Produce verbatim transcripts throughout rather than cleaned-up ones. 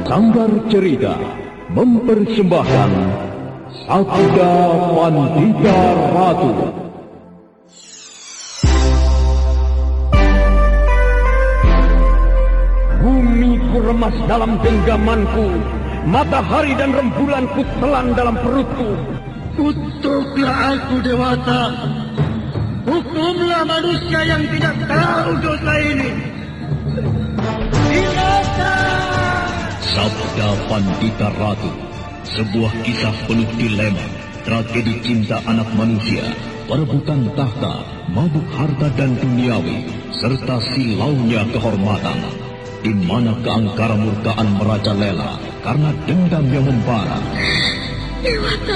Sanggar Cerita mempersembahkan Sabda Pandita Ratu. Bumi ku remas dalam genggamanku, matahari dan rembulan ku telan dalam perutku. Kutuklah aku, Dewata. Hukumlah manusia yang tidak tahu dosa ini. Binatang! Sabda Pandita Ratu, sebuah kisah penuh dilema, tragedi cinta anak manusia, perebutan tahta, mabuk harta dan duniawi, serta silaunya kehormatan, di mana keangkara murkaan merajalela karena dendam yang membara. Dewata,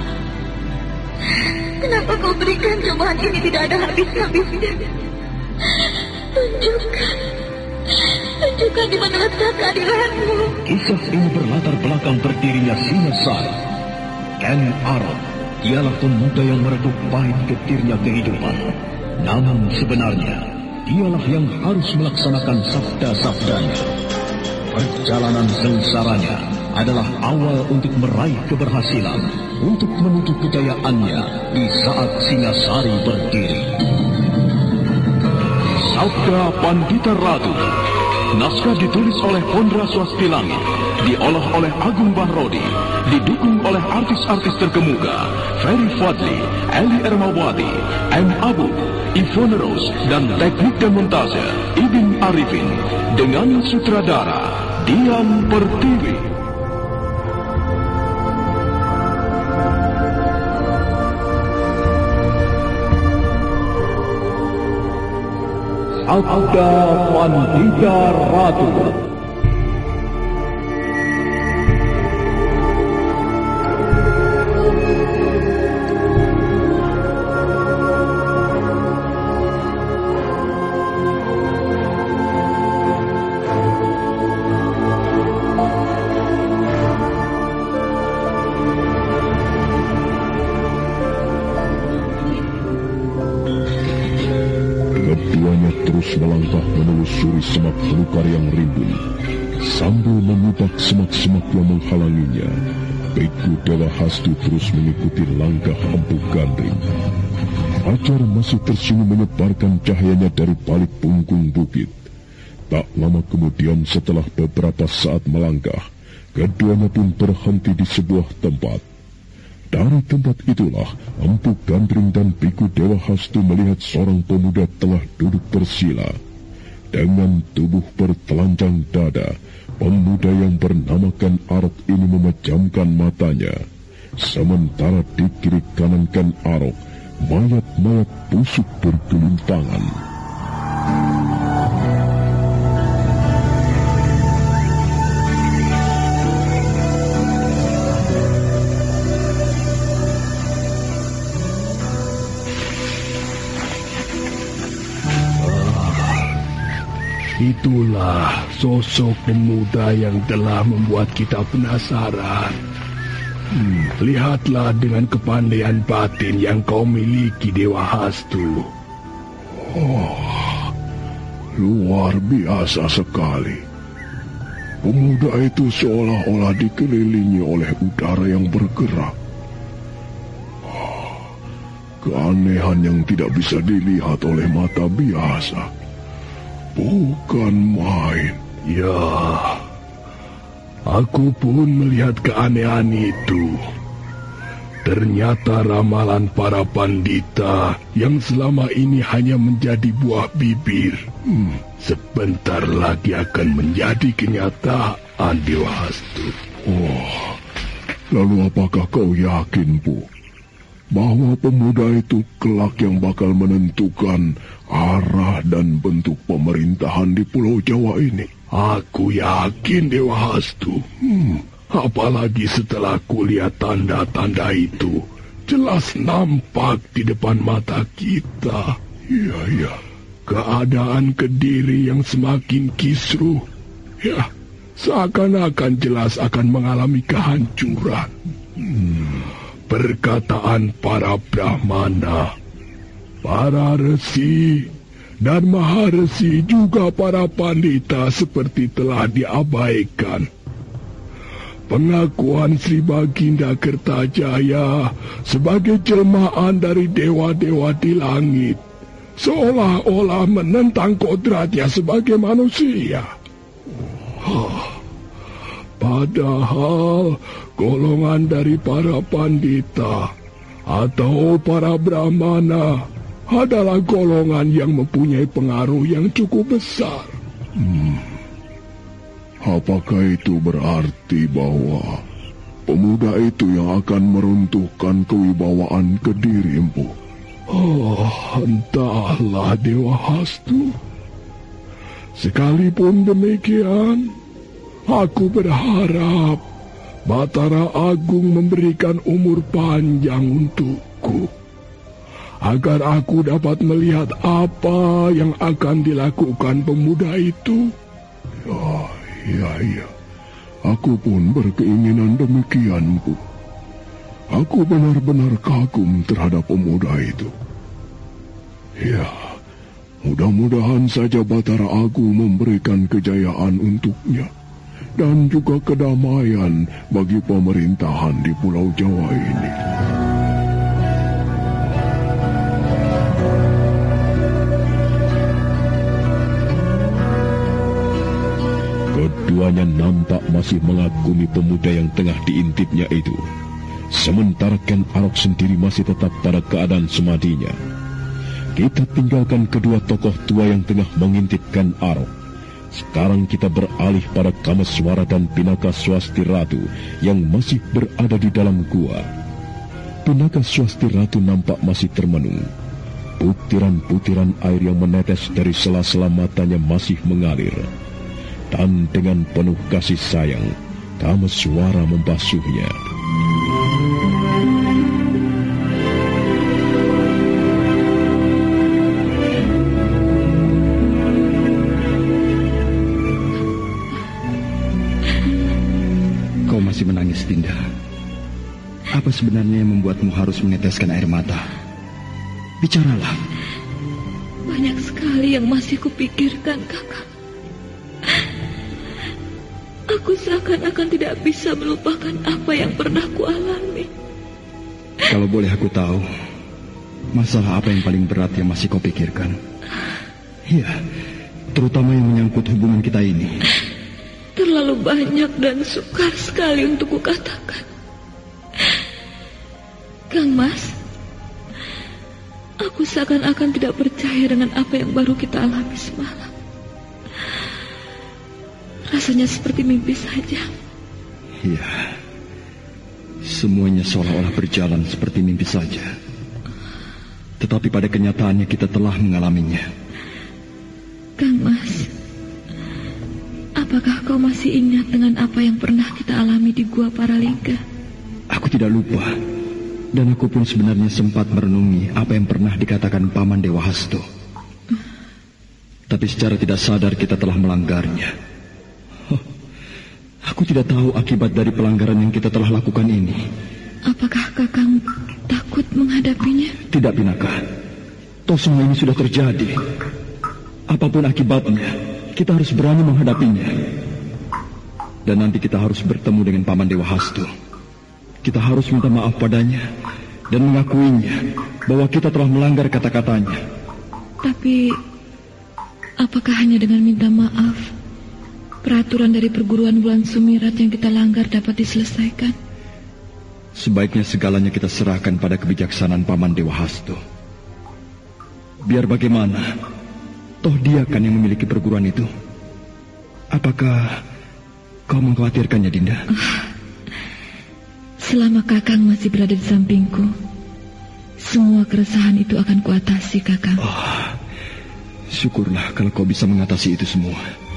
kenapa kau berikan cobaan ini tidak ada habis-habisnya? Tunjukkan, tunjukkan di mana letak keadilanmu. Kisah ini berlatar belakang berdirinya Singasari. Ken Arok, dialah pemuda yang merebut pahit getirnya kehidupan. Namun sebenarnya, dialah yang harus melaksanakan sabda-sabdanya. Perjalanan sengsaranya adalah awal untuk meraih keberhasilan, untuk menuju kejayaannya di saat Singasari berdiri. Sabda Pandita Ratu. Naskah ditulis oleh Pondra Swastilangi, diolah oleh Agung Bahrodi, didukung oleh artis-artis terkemuka Ferry Fadli, Eli Ermawati, M. Abu, Ivone Rose, dan teknik dan montase Ibin Arifin, dengan sutradara Dian Pertiwi. Sabda Pandita Ratu. Keduanya terus melangkah menelusuri semak belukar yang rimbun. Sambil menyibak semak-semak yang menghalanginya, Biku Dewa Hastu terus mengikuti langkah Empu Gandring. Fajar masih tersenyum menyebarkan cahayanya dari balik punggung bukit. Tak lama kemudian setelah beberapa saat melangkah, keduanya pun berhenti di sebuah tempat. Dari tempat itulah, Empu Gandring dan Biku Dewa Hastu melihat seorang pemuda telah duduk bersila. Dengan tubuh bertelanjang dada, pemuda yang bernamakan Arok ini memejamkan matanya. Sementara di kiri kanan Ken Arok, mayat-mayat busuk bergelimpangan. Itulah sosok pemuda yang telah membuat kita penasaran. Hmm, lihatlah dengan kepandaian batin yang kau miliki, Dewa Hastu. Oh, luar biasa sekali. Pemuda itu seolah-olah dikelilingi oleh udara yang bergerak. Oh, keanehan yang tidak bisa dilihat oleh mata biasa. Bukan main. Ya, aku pun melihat keanehan itu. Ternyata ramalan para pandita yang selama ini hanya menjadi buah bibir, hmm, sebentar lagi akan menjadi kenyataan, Dewa Hastu. Oh, lalu apakah kau yakin, Bu, bahwa pemuda itu kelak yang bakal menentukan arah dan bentuk pemerintahan di Pulau Jawa ini? Aku yakin, Dewa Hastu. Hmm, apalagi setelah kulihat tanda-tanda itu jelas nampak di depan mata kita. Iya, iya. Keadaan Kediri yang semakin kisruh, ya, seakan-akan jelas akan mengalami kehancuran. Hmm. Perkataan para Brahmana, para resi, dan maharesi juga para pandita seperti telah diabaikan. pengakuan Sri Baginda Kertajaya sebagai jelmaan dari dewa-dewa di langit seolah-olah menentang kodratnya sebagai manusia. Huh. Padahal golongan dari para pandita atau para brahmana adalah golongan yang mempunyai pengaruh yang cukup besar. Hmm. Apakah itu berarti bahwa pemuda itu yang akan meruntuhkan kewibawaan Kediri, Empu? Oh, entahlah Dewa Hastu. Sekalipun demikian, aku berharap Batara Agung memberikan umur panjang untukku, agar aku dapat melihat apa yang akan dilakukan pemuda itu. Ya, iya, iya. Aku pun berkeinginan demikian, Bu. Aku benar-benar kagum terhadap pemuda itu. Ya, mudah-mudahan saja Batara Agung memberikan kejayaan untuknya dan juga kedamaian bagi pemerintahan di Pulau Jawa ini. Keduanya nampak masih mengagumi pemuda yang tengah diintipnya itu. Sementara Ken Arok sendiri masih tetap pada keadaan semadinya. Kita tinggalkan kedua tokoh tua yang tengah mengintip Ken Arok. Sekarang kita beralih pada Kameswara dan Pinaka Swasti Ratu yang masih berada di dalam gua. Pinaka Swasti Ratu nampak masih termenung. Butiran-butiran air yang menetes dari sela-sela matanya masih mengalir. Dan dengan penuh kasih sayang, Kameswara membasuhnya. Kau masih menangis, Dinda. Apa sebenarnya yang membuatmu harus meneteskan air mata? Bicaralah. Banyak sekali yang masih kupikirkan, Kakak. Aku seakan-akan tidak bisa melupakan apa yang pernah kualami. Kalau boleh aku tahu, masalah apa yang paling berat yang masih kau pikirkan? Ya, terutama yang menyangkut hubungan kita ini. Terlalu banyak dan sukar sekali untuk kukatakan. Kang Mas, aku seakan-akan tidak percaya dengan apa yang baru kita alami semalam. Rasanya seperti mimpi saja. Iya, semuanya seolah-olah berjalan seperti mimpi saja. Tetapi pada kenyataannya kita telah mengalaminya. Kang Mas, apakah kau masih ingat dengan apa yang pernah kita alami di Gua Paralingga? Aku tidak lupa. Dan aku pun sebenarnya sempat merenungi apa yang pernah dikatakan Paman Dewa Hasto. Tapi secara tidak sadar kita telah melanggarnya. Aku tidak tahu akibat dari pelanggaran yang kita telah lakukan ini. Apakah Kakang takut menghadapinya? Tidak, Pinaka. Toh semua ini sudah terjadi. Apapun akibatnya, kita harus berani menghadapinya. Dan nanti kita harus bertemu dengan Paman Dewa Hasto. Kita harus minta maaf padanya dan mengakuinya bahwa kita telah melanggar kata-katanya. Tapi apakah hanya dengan minta maaf peraturan dari perguruan Bulan Sumirat yang kita langgar dapat diselesaikan? Sebaiknya segalanya kita serahkan pada kebijaksanaan Paman Dewa Hasto. Biar bagaimana, toh dia kan yang memiliki perguruan itu. Apakah kau mengkhawatirkannya, Dinda? Selama Kakang masih berada di sampingku, semua keresahan itu akan kuatasi, Kakang. Oh, syukurlah kalau kau bisa mengatasi itu semua.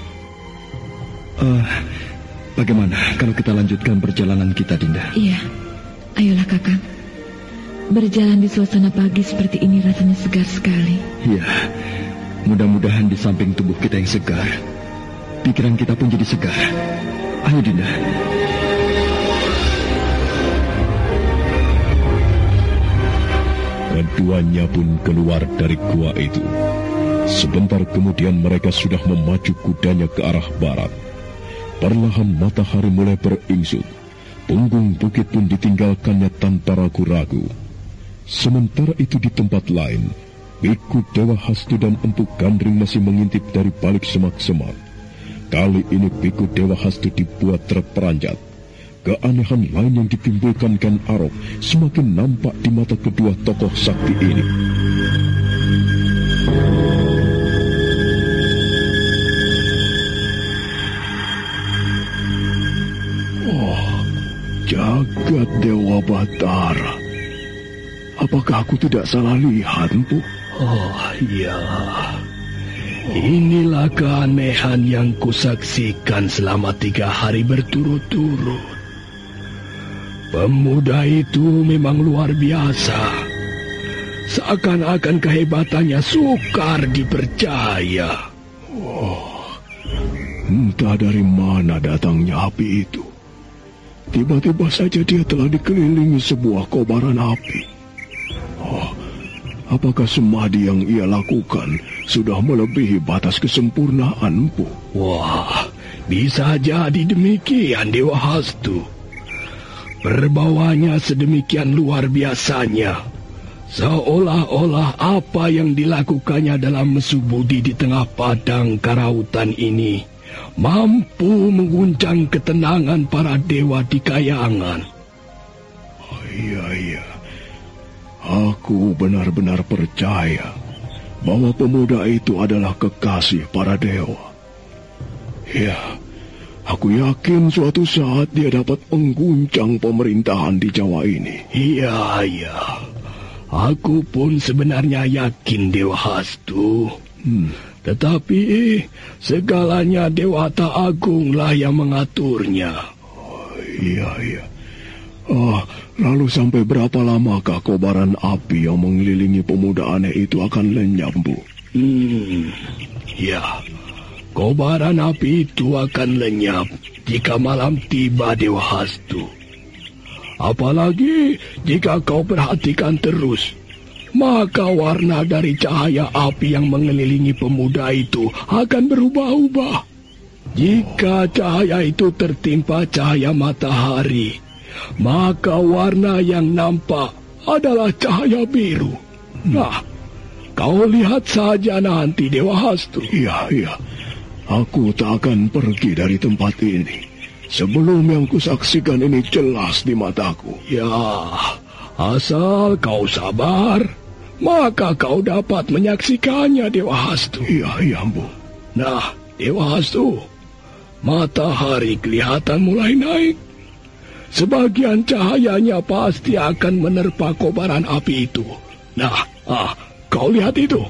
Uh, bagaimana kalau kita lanjutkan perjalanan kita, Dinda? Iya, ayolah Kakang. Berjalan di suasana pagi seperti ini rasanya segar sekali. Iya, mudah-mudahan di samping tubuh kita yang segar, pikiran kita pun jadi segar. Ayo, Dinda. Keduanya pun keluar dari gua itu. Sebentar kemudian mereka sudah memacu kudanya ke arah barat. Perlahan matahari mulai beringsut Punggung bukit pun ditinggalkannya tanpa ragu-ragu. Sementara itu di tempat lain, Biku Dewa Hastu dan Empu Gandring masih mengintip dari balik semak-semak. Kali ini Biku Dewa Hastu dibuat terperanjat. Keanehan lain yang ditimbulkan Ken Arok semakin nampak di mata kedua tokoh sakti ini. Oh, jagat Dewa Batara. Apakah aku tidak salah lihat, Empu? Oh, iya. Inilah keanehan yang kusaksikan selama tiga hari berturut-turut. Pemuda itu memang luar biasa. Seakan-akan kehebatannya sukar dipercaya. Oh, entah dari mana datangnya api itu. Tiba-tiba saja dia telah dikelilingi sebuah kobaran api. Oh, apakah semadi yang ia lakukan sudah melebihi batas kesempurnaan, Empu? Wah, bisa jadi demikian, Dewa Hastu. Berbawanya sedemikian luar biasanya, seolah-olah apa yang dilakukannya dalam mesu budi di tengah padang karautan ini mampu mengguncang ketenangan para dewa di kayangan. Oh, iya, iya. Aku benar-benar percaya bahwa pemuda itu adalah kekasih para dewa. Ya, aku yakin suatu saat dia dapat mengguncang pemerintahan di Jawa ini. Iya, iya. Aku pun sebenarnya yakin, Dewa Hastu. Hmm. Tetapi segalanya Dewata Agunglah yang mengaturnya. Oh, iya, iya. Oh, lalu sampai berapa lamakah kobaran api yang mengelilingi pemuda aneh itu akan lenyap, Bu? Hmm, ya. Kobaran api itu akan lenyap jika malam tiba, Dewa Hastu. Apalagi jika kau perhatikan terus, maka warna dari cahaya api yang mengelilingi pemuda itu akan berubah-ubah. Jika cahaya itu tertimpa cahaya matahari, maka warna yang nampak adalah cahaya biru. Nah, kau lihat saja nanti, Dewa Hastu. Iya, iya. Aku tak akan pergi dari tempat ini sebelum yang kusaksikan ini jelas di mataku. Ya, asal kau sabar, maka kau dapat menyaksikannya, Dewa Hastu. Iya, iya, Bu. Nah, Dewa Hastu, matahari kelihatan mulai naik. Sebagian cahayanya pasti akan menerpa kobaran api itu. Nah, ah, kau lihat itu.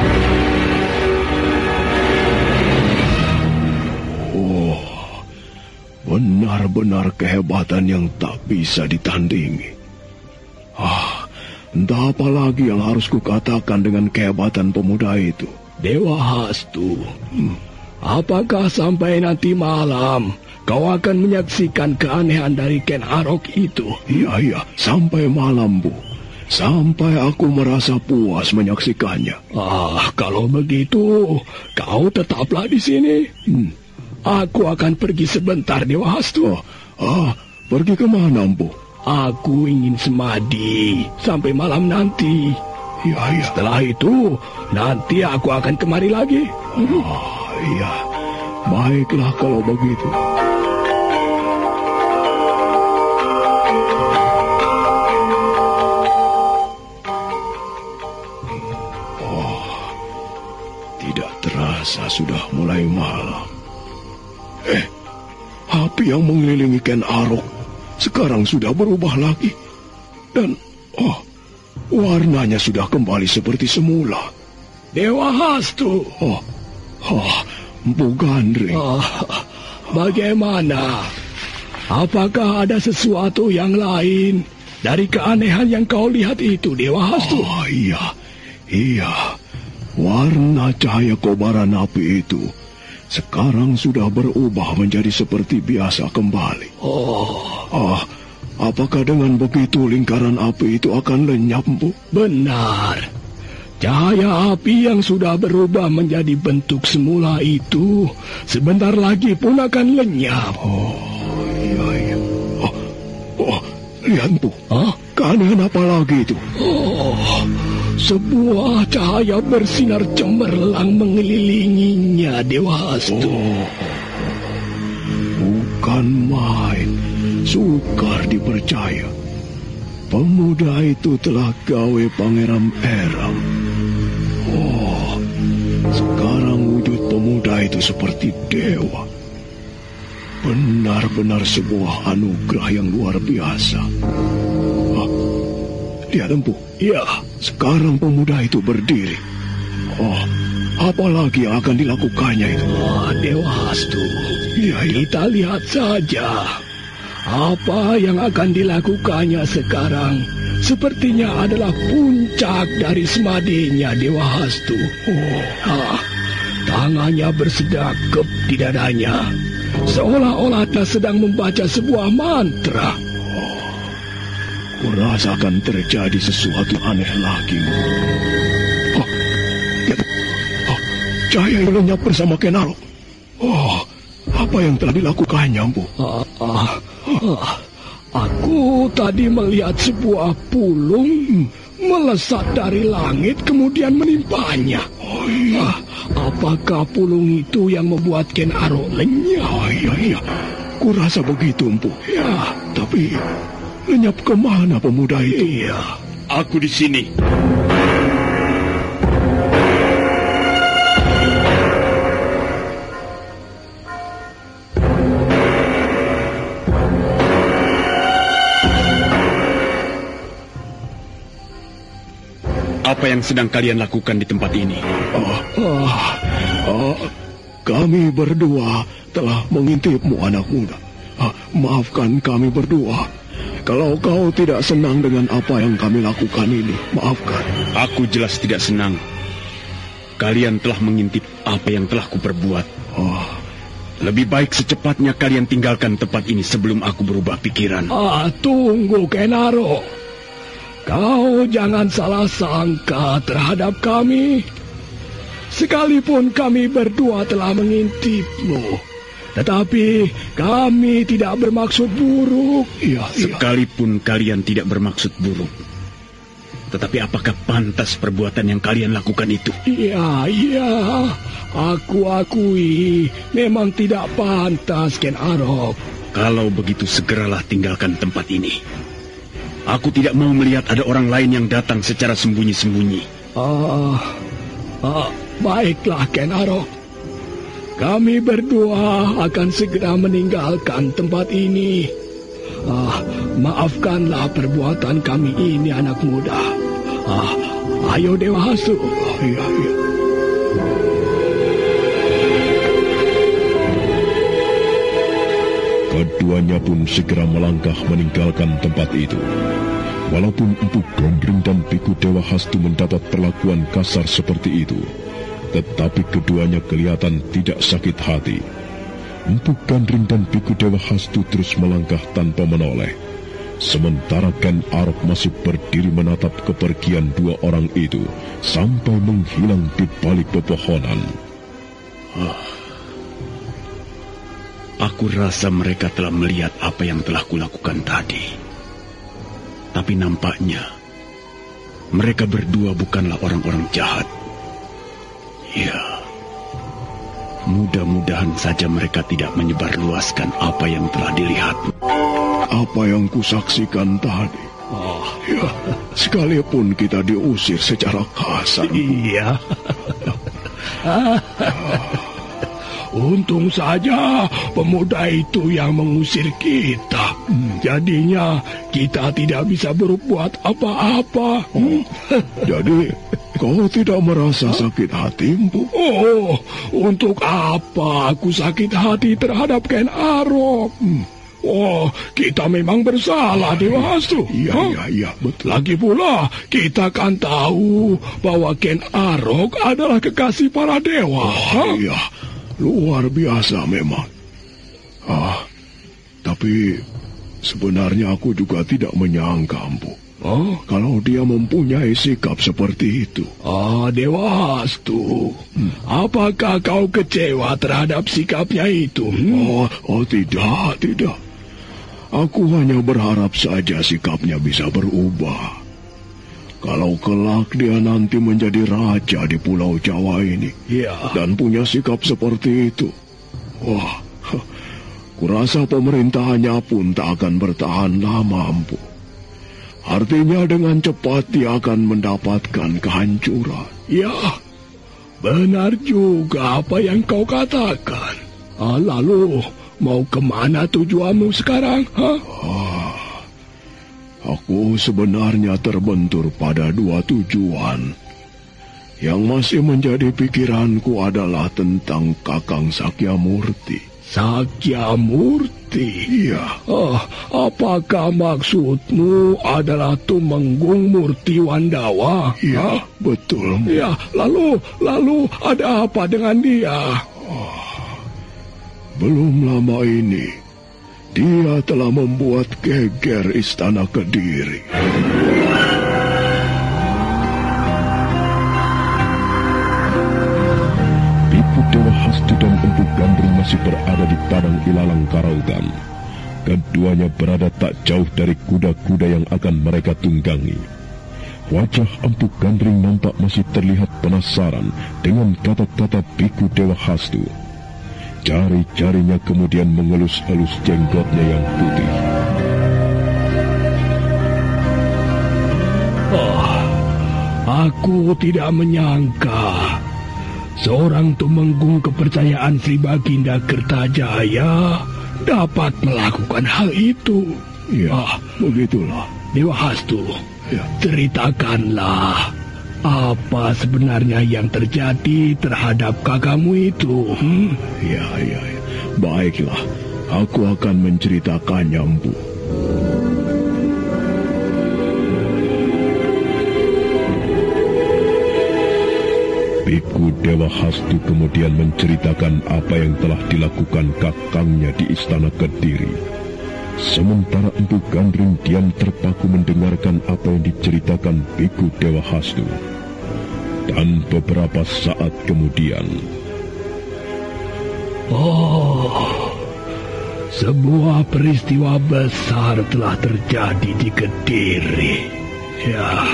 Oh, benar-benar kehebatan yang tak bisa ditandingi. Ah, entah apa lagi yang harus kukatakan dengan kehebatan pemuda itu. Dewa Hastu, hmm, apakah sampai nanti malam kau akan menyaksikan keanehan dari Ken Arok itu? Iya, iya, sampai malam, Bu. Sampai aku merasa puas menyaksikannya. Ah, kalau begitu, kau tetaplah di sini. Hmm. Aku akan pergi sebentar, Dewa Hastu. Oh, ah, pergi kemana, Bu? Aku ingin semadi sampai malam nanti. Iya, iya. Setelah itu, nanti aku akan kemari lagi. Oh, iya. Baiklah kalau begitu. Oh, tidak terasa sudah mulai malam. Eh, api yang mengelilingi Ken Arok sekarang sudah berubah lagi. Dan, oh, warnanya sudah kembali seperti semula. Dewa Hastu. Oh, oh, Empu Gandring. Oh, bagaimana? Apakah ada sesuatu yang lain dari keanehan yang kau lihat itu, Dewa Hastu? Oh, iya, iya. Warna cahaya kobaran api itu sekarang sudah berubah menjadi seperti biasa kembali. Oh, ah, apakah dengan begitu lingkaran api itu akan lenyap, Bu? Benar. Cahaya api yang sudah berubah menjadi bentuk semula itu sebentar lagi pun akan lenyap. Oh, iya, iya. Oh, Lihat, Bu. Hah? Keanehan apa lagi itu? Oh, sebuah cahaya bersinar cemerlang mengelilinginya, Dewa Hastu. Oh, bukan main. Sukar dipercaya. Pemuda itu telah gawe Pangeran Eram. Oh, sekarang wujud pemuda itu seperti dewa. Benar-benar sebuah anugerah yang luar biasa. Ah, lihat, Empu. Ya, sekarang pemuda itu berdiri. Oh, apalagi yang akan dilakukannya itu? Ah, Dewa Hastu. Ya, ya. Kita lihat saja. Apa yang akan dilakukannya sekarang sepertinya adalah puncak dari semadinya, Dewa Hastu. Oh, ah, tangannya bersedekap di dadanya, seolah-olah dia sedang membaca sebuah mantra. Oh, kurasa akan terjadi sesuatu aneh lagi. Oh, ya, oh, cahaya yang lenyap bersama Kenaro. Oh, apa yang telah dilakukannya, Bu? Ah, ah, ah, aku tadi melihat sebuah pulung melesat dari langit kemudian menimpanya. Oh, iya. Ah, apakah pulung itu yang membuat Ken Arok lenyap? Oh, iya, iya. Kurasa begitu, Empu. Ya, tapi lenyap kemana pemuda itu? Iya, aku di sini. Apa yang sedang kalian lakukan di tempat ini? Oh, oh, oh, kami berdua telah mengintipmu, anak muda. Ah, maafkan kami berdua. Kalau kau tidak senang dengan apa yang kami lakukan ini, maafkan. Aku jelas tidak senang. Kalian telah mengintip apa yang telah kuperbuat. Oh, lebih baik secepatnya kalian tinggalkan tempat ini sebelum aku berubah pikiran. Ah, tunggu, Kenaro. Kau jangan salah sangka terhadap kami. Sekalipun kami berdua telah mengintipmu, tetapi kami tidak bermaksud buruk. Ya, sekalipun ya. Kalian tidak bermaksud buruk, tetapi apakah pantas perbuatan yang kalian lakukan itu? Iya, iya. Aku akui memang tidak pantas, Ken Arok. Kalau begitu segeralah tinggalkan tempat ini. Aku tidak mau melihat ada orang lain yang datang secara sembunyi-sembunyi. Ah, ah, baiklah, Ken Arok. Kami berdua akan segera meninggalkan tempat ini. Ah, maafkanlah perbuatan kami ini, anak muda. Ah, ayo Dewa Hastu. Oh, iya, iya. Keduanya pun segera melangkah meninggalkan tempat itu. Walaupun Empu Gandring dan Biku Dewa Hastu mendapat perlakuan kasar seperti itu, tetapi keduanya kelihatan tidak sakit hati. Empu Gandring dan Biku Dewa Hastu terus melangkah tanpa menoleh. Sementara Ken Arok masih berdiri menatap kepergian dua orang itu sampai menghilang di balik pepohonan. Ah. Aku rasa mereka telah melihat apa yang telah kulakukan tadi. Tapi nampaknya mereka berdua bukanlah orang-orang jahat. Ya, mudah-mudahan saja mereka tidak menyebarluaskan apa yang telah dilihat. Apa yang kusaksikan tadi? Oh, ya, sekalipun kita diusir secara kasar. Iya. Untung saja pemuda itu yang mengusir kita. Hmm. Jadinya kita tidak bisa berbuat apa-apa. Oh, jadi kau tidak merasa sakit hati, Empu? Oh, untuk apa aku sakit hati terhadap Ken Arok? Hmm. Oh, kita memang bersalah, Dewa Hastu. Iya, huh? iya, iya, betul. Lagi pula, kita kan tahu bahwa Ken Arok adalah kekasih para dewa. Oh, huh? Iya. Luar biasa memang. Ah, tapi sebenarnya aku juga tidak menyangka, Empu. Oh, kalau dia mempunyai sikap seperti itu. Ah, Dewa Hastu. Hmm. Apakah kau kecewa terhadap sikapnya itu? Hmm? Oh, oh tidak, tidak. Aku hanya berharap saja sikapnya bisa berubah. Kalau kelak dia nanti menjadi raja di Pulau Jawa ini, ya, dan punya sikap seperti itu, wah, kurasa pemerintahannya pun tak akan bertahan lama, Empu. Artinya dengan cepat dia akan mendapatkan kehancuran. Ya, benar juga apa yang kau katakan. Ah, lalu, mau kemana tujuanmu sekarang? Hah? Ah, aku sebenarnya terbentur pada dua tujuan. Yang masih menjadi pikiranku adalah tentang Kakang Sakyamurti. Sakyamurti? Iya. Oh, apakah maksudmu adalah Tumenggung Murti Wandawa? Iya, Hah? betul. Ya, lalu, lalu ada apa dengan dia? Oh, belum lama ini, dia telah membuat geger istana Kediri. Biku Dewa Hastu dan Empu Gandring masih berada di padang ilalang Karautan. Keduanya berada tak jauh dari kuda-kuda yang akan mereka tunggangi. Wajah Empu Gandring nampak masih terlihat penasaran dengan kata-kata Biku Dewa Hastu. Jari-jarinya kemudian mengelus-elus jenggotnya yang putih. Oh, aku tidak menyangka seorang tumenggung kepercayaan Sri Baginda Kertajaya dapat melakukan hal itu. Ya, ah, begitulah. Dewa Hastu, ya, ceritakanlah apa sebenarnya yang terjadi terhadap kakakmu itu? Hmm? Ya, ya, ya. Baiklah, aku akan menceritakannya, Empu. Biku Dewa Hastu kemudian menceritakan apa yang telah dilakukan kakangnya di Istana Kediri. Sementara Empu Gandring diam terpaku mendengarkan apa yang diceritakan Biku Dewa Hastu. Dan beberapa saat kemudian, oh, sebuah peristiwa besar telah terjadi di Kediri. Ya,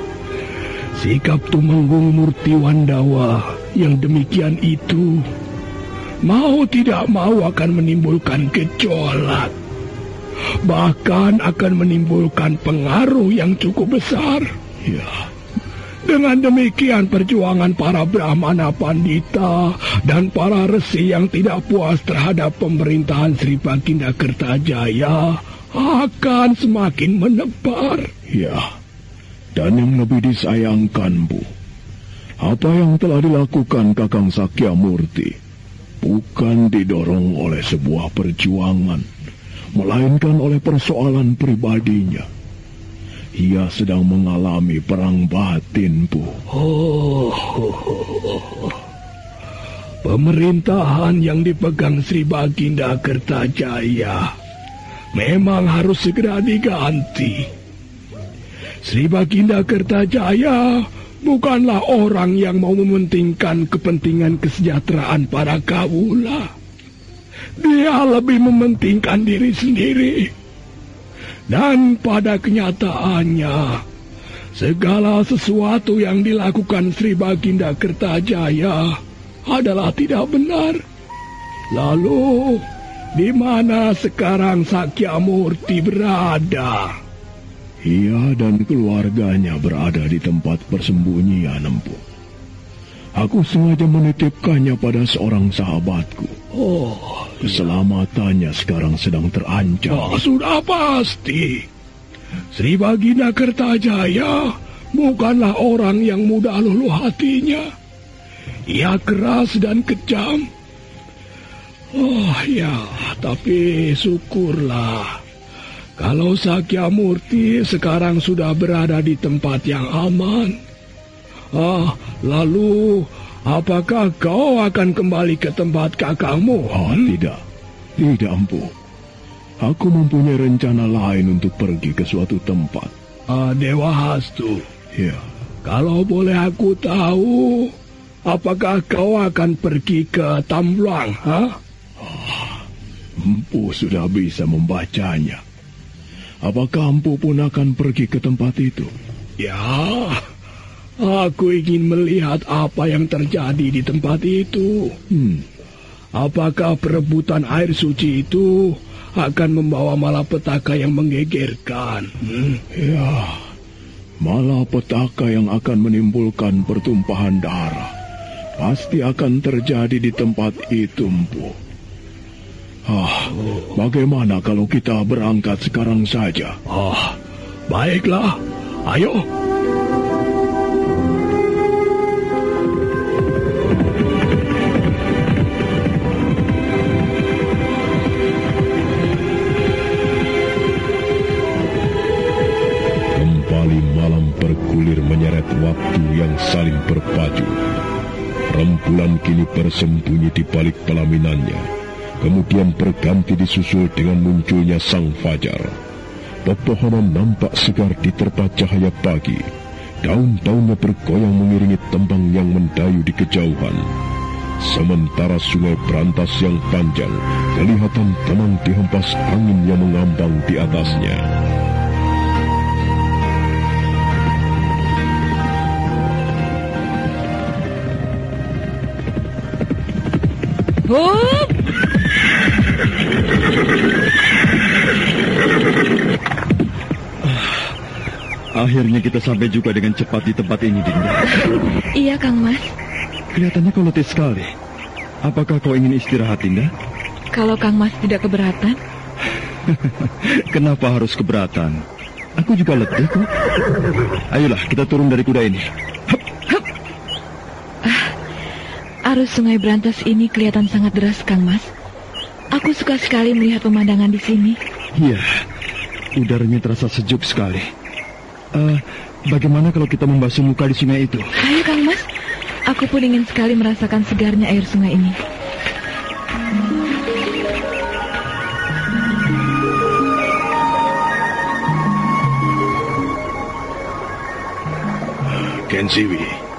sikap Tumenggung Murti Wandawa yang demikian itu mau tidak mau akan menimbulkan gejolak, bahkan akan menimbulkan pengaruh yang cukup besar. Ya, dengan demikian perjuangan para Brahmana Pandita dan para resi yang tidak puas terhadap pemerintahan Sri Baginda Kertajaya akan semakin menebar. Ya, dan yang lebih disayangkan, Bu, apa yang telah dilakukan Kakang Sakyamurti bukan didorong oleh sebuah perjuangan, melainkan oleh persoalan pribadinya. Ia sedang mengalami perang batin, Bu. Oh, oh, oh. Pemerintahan yang dipegang Sri Baginda Kertajaya memang harus segera diganti. Sri Baginda Kertajaya bukanlah orang yang mau mementingkan kepentingan kesejahteraan para kawula. Dia lebih mementingkan diri sendiri. Dan pada kenyataannya, segala sesuatu yang dilakukan Sri Baginda Kertajaya adalah tidak benar. Lalu, di mana sekarang Sakyamurti berada? Ia dan keluarganya berada di tempat persembunyian, Empu. Aku sengaja menitipkannya pada seorang sahabatku. Oh, keselamatannya sekarang sedang terancam. Oh, sudah pasti. Sri Baginda Kertajaya bukanlah orang yang mudah luluh hatinya. Ia keras dan kejam. Oh ya, tapi syukurlah kalau Sakyamurti sekarang sudah berada di tempat yang aman. Ah, lalu apakah kau akan kembali ke tempat kakakmu? Oh, hmm? tidak. Tidak, Empu. Aku mempunyai rencana lain untuk pergi ke suatu tempat. Ah, Dewa Hastu. Ya. Kalau boleh aku tahu, apakah kau akan pergi ke Tamblang, ha? Oh, Empu sudah bisa membacanya. apakah Empu pun akan pergi ke tempat itu? Ya, aku ingin melihat apa yang terjadi di tempat itu. Hmm. Apakah perebutan air suci itu akan membawa malapetaka yang menggegerkan? Hmm? Ya, malapetaka yang akan menimbulkan pertumpahan darah pasti akan terjadi di tempat itu, Empu. Ah, bagaimana kalau kita berangkat sekarang saja? Ah, baiklah. Ayo. Kembali malam bergulir menyeret waktu yang saling berpacu. Rembulan kini bersembunyi di balik pelaminannya, kemudian berganti disusul dengan munculnya sang fajar. Pepohonan nampak segar diterpa cahaya pagi. Daun-daunnya bergoyang mengiringi tembang yang mendayu di kejauhan. Sementara sungai berantas yang panjang kelihatan tenang dihempas angin yang mengambang di atasnya. Hup! Akhirnya kita sampai juga dengan cepat di tempat ini, Dinda. Iya, Kang Mas. Kelihatannya kau letih sekali. Apakah kau ingin istirahat, Dinda? Kalau Kang Mas tidak keberatan. Kenapa harus keberatan? Aku juga letih kok. Ayolah, kita turun dari kuda ini. Hup, hup. Ah, arus sungai Berantas ini kelihatan sangat deras, Kang Mas. Aku suka sekali melihat pemandangan di sini. Iya, udaranya terasa sejuk sekali. Uh, bagaimana kalau kita membasuh muka di sungai itu? Ayo, Kang Mas. Aku pun ingin sekali merasakan segarnya air sungai ini. Kensiwi,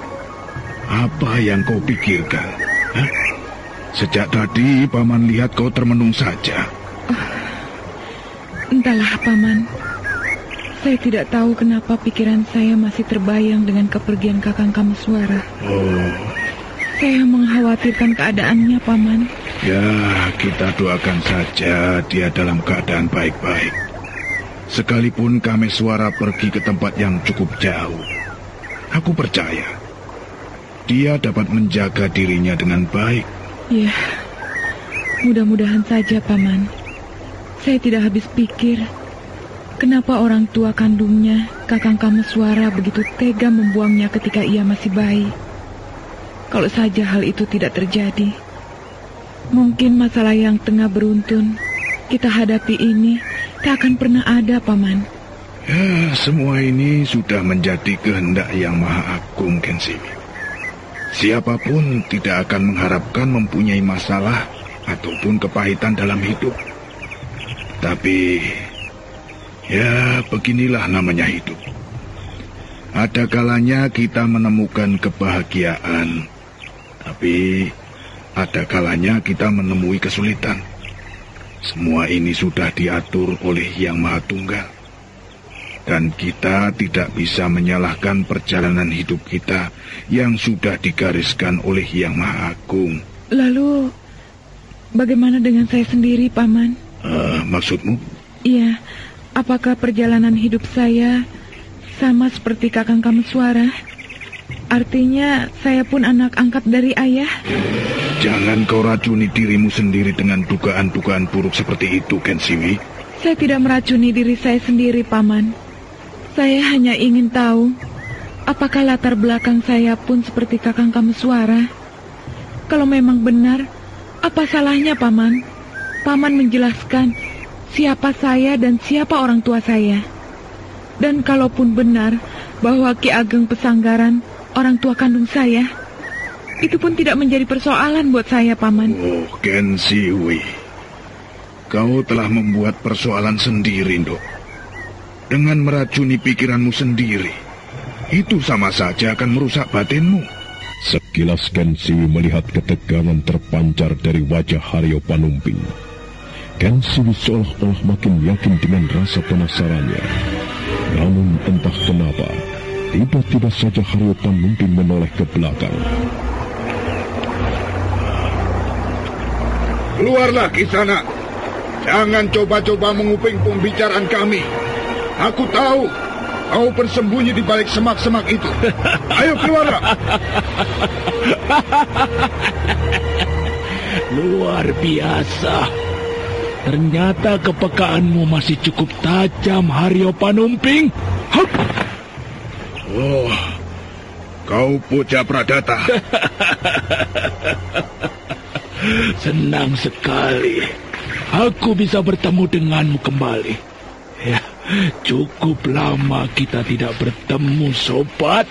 apa yang kau pikirkan? Hah? Sejak tadi Paman lihat kau termenung saja. Uh, entahlah, Paman. Saya tidak tahu kenapa pikiran saya masih terbayang dengan kepergian Kakang Kameswara. Oh. Saya mengkhawatirkan keadaannya, Paman. Ya, kita doakan saja dia dalam keadaan baik-baik. Sekalipun Kameswara pergi ke tempat yang cukup jauh, aku percaya dia dapat menjaga dirinya dengan baik. Ya, mudah-mudahan saja, Paman. Saya tidak habis pikir kenapa orang tua kandungnya, Kakang Kameswara, begitu tega membuangnya ketika ia masih bayi. Kalau saja hal itu tidak terjadi, mungkin masalah yang tengah beruntun kita hadapi ini tak akan pernah ada, Paman. Ya, semua ini sudah menjadi kehendak yang maha agung, Kensiwi. Siapapun tidak akan mengharapkan mempunyai masalah ataupun kepahitan dalam hidup. Tapi ya, beginilah namanya hidup. Ada kalanya kita menemukan kebahagiaan, tapi ada kalanya kita menemui kesulitan. Semua ini sudah diatur oleh Yang Maha Tunggal. Dan kita tidak bisa menyalahkan perjalanan hidup kita yang sudah digariskan oleh Yang Maha Agung. Lalu, bagaimana dengan saya sendiri, Paman? Uh, maksudmu? Iya. Apakah perjalanan hidup saya sama seperti Kakang Kameswara? Artinya saya pun anak angkat dari ayah? Jangan kau racuni dirimu sendiri dengan dugaan-dugaan buruk seperti itu, Kensiwi. Saya tidak meracuni diri saya sendiri, Paman. Saya hanya ingin tahu apakah latar belakang saya pun seperti Kakang Kameswara. Kalau memang benar, apa salahnya, Paman? Paman menjelaskan siapa saya dan siapa orang tua saya. Dan kalaupun benar bahwa Ki Ageng Pesanggaran orang tua kandung saya, itu pun tidak menjadi persoalan buat saya, Paman. Oh, Kensiwi, kau telah membuat persoalan sendiri, Ndok. Dengan meracuni pikiranmu sendiri, itu sama saja akan merusak batinmu. Sekilas Kensiwi melihat ketegangan terpancar dari wajah Haryo Panumping. Ken Siwi seolah-olah makin yakin dengan rasa penasarannya. Namun entah kenapa, tiba-tiba saja Haryo Panumping menoleh ke belakang. Keluarlah ke sana. Jangan coba-coba menguping pembicaraan kami. Aku tahu kau bersembunyi di balik semak-semak itu. Ayo keluarlah. Luar biasa. Ternyata kepekaanmu masih cukup tajam, Haryo Panumping. Hup. Oh, kau bocah Pradata. Senang sekali. Aku bisa bertemu denganmu kembali. Ya, cukup lama kita tidak bertemu, sobat.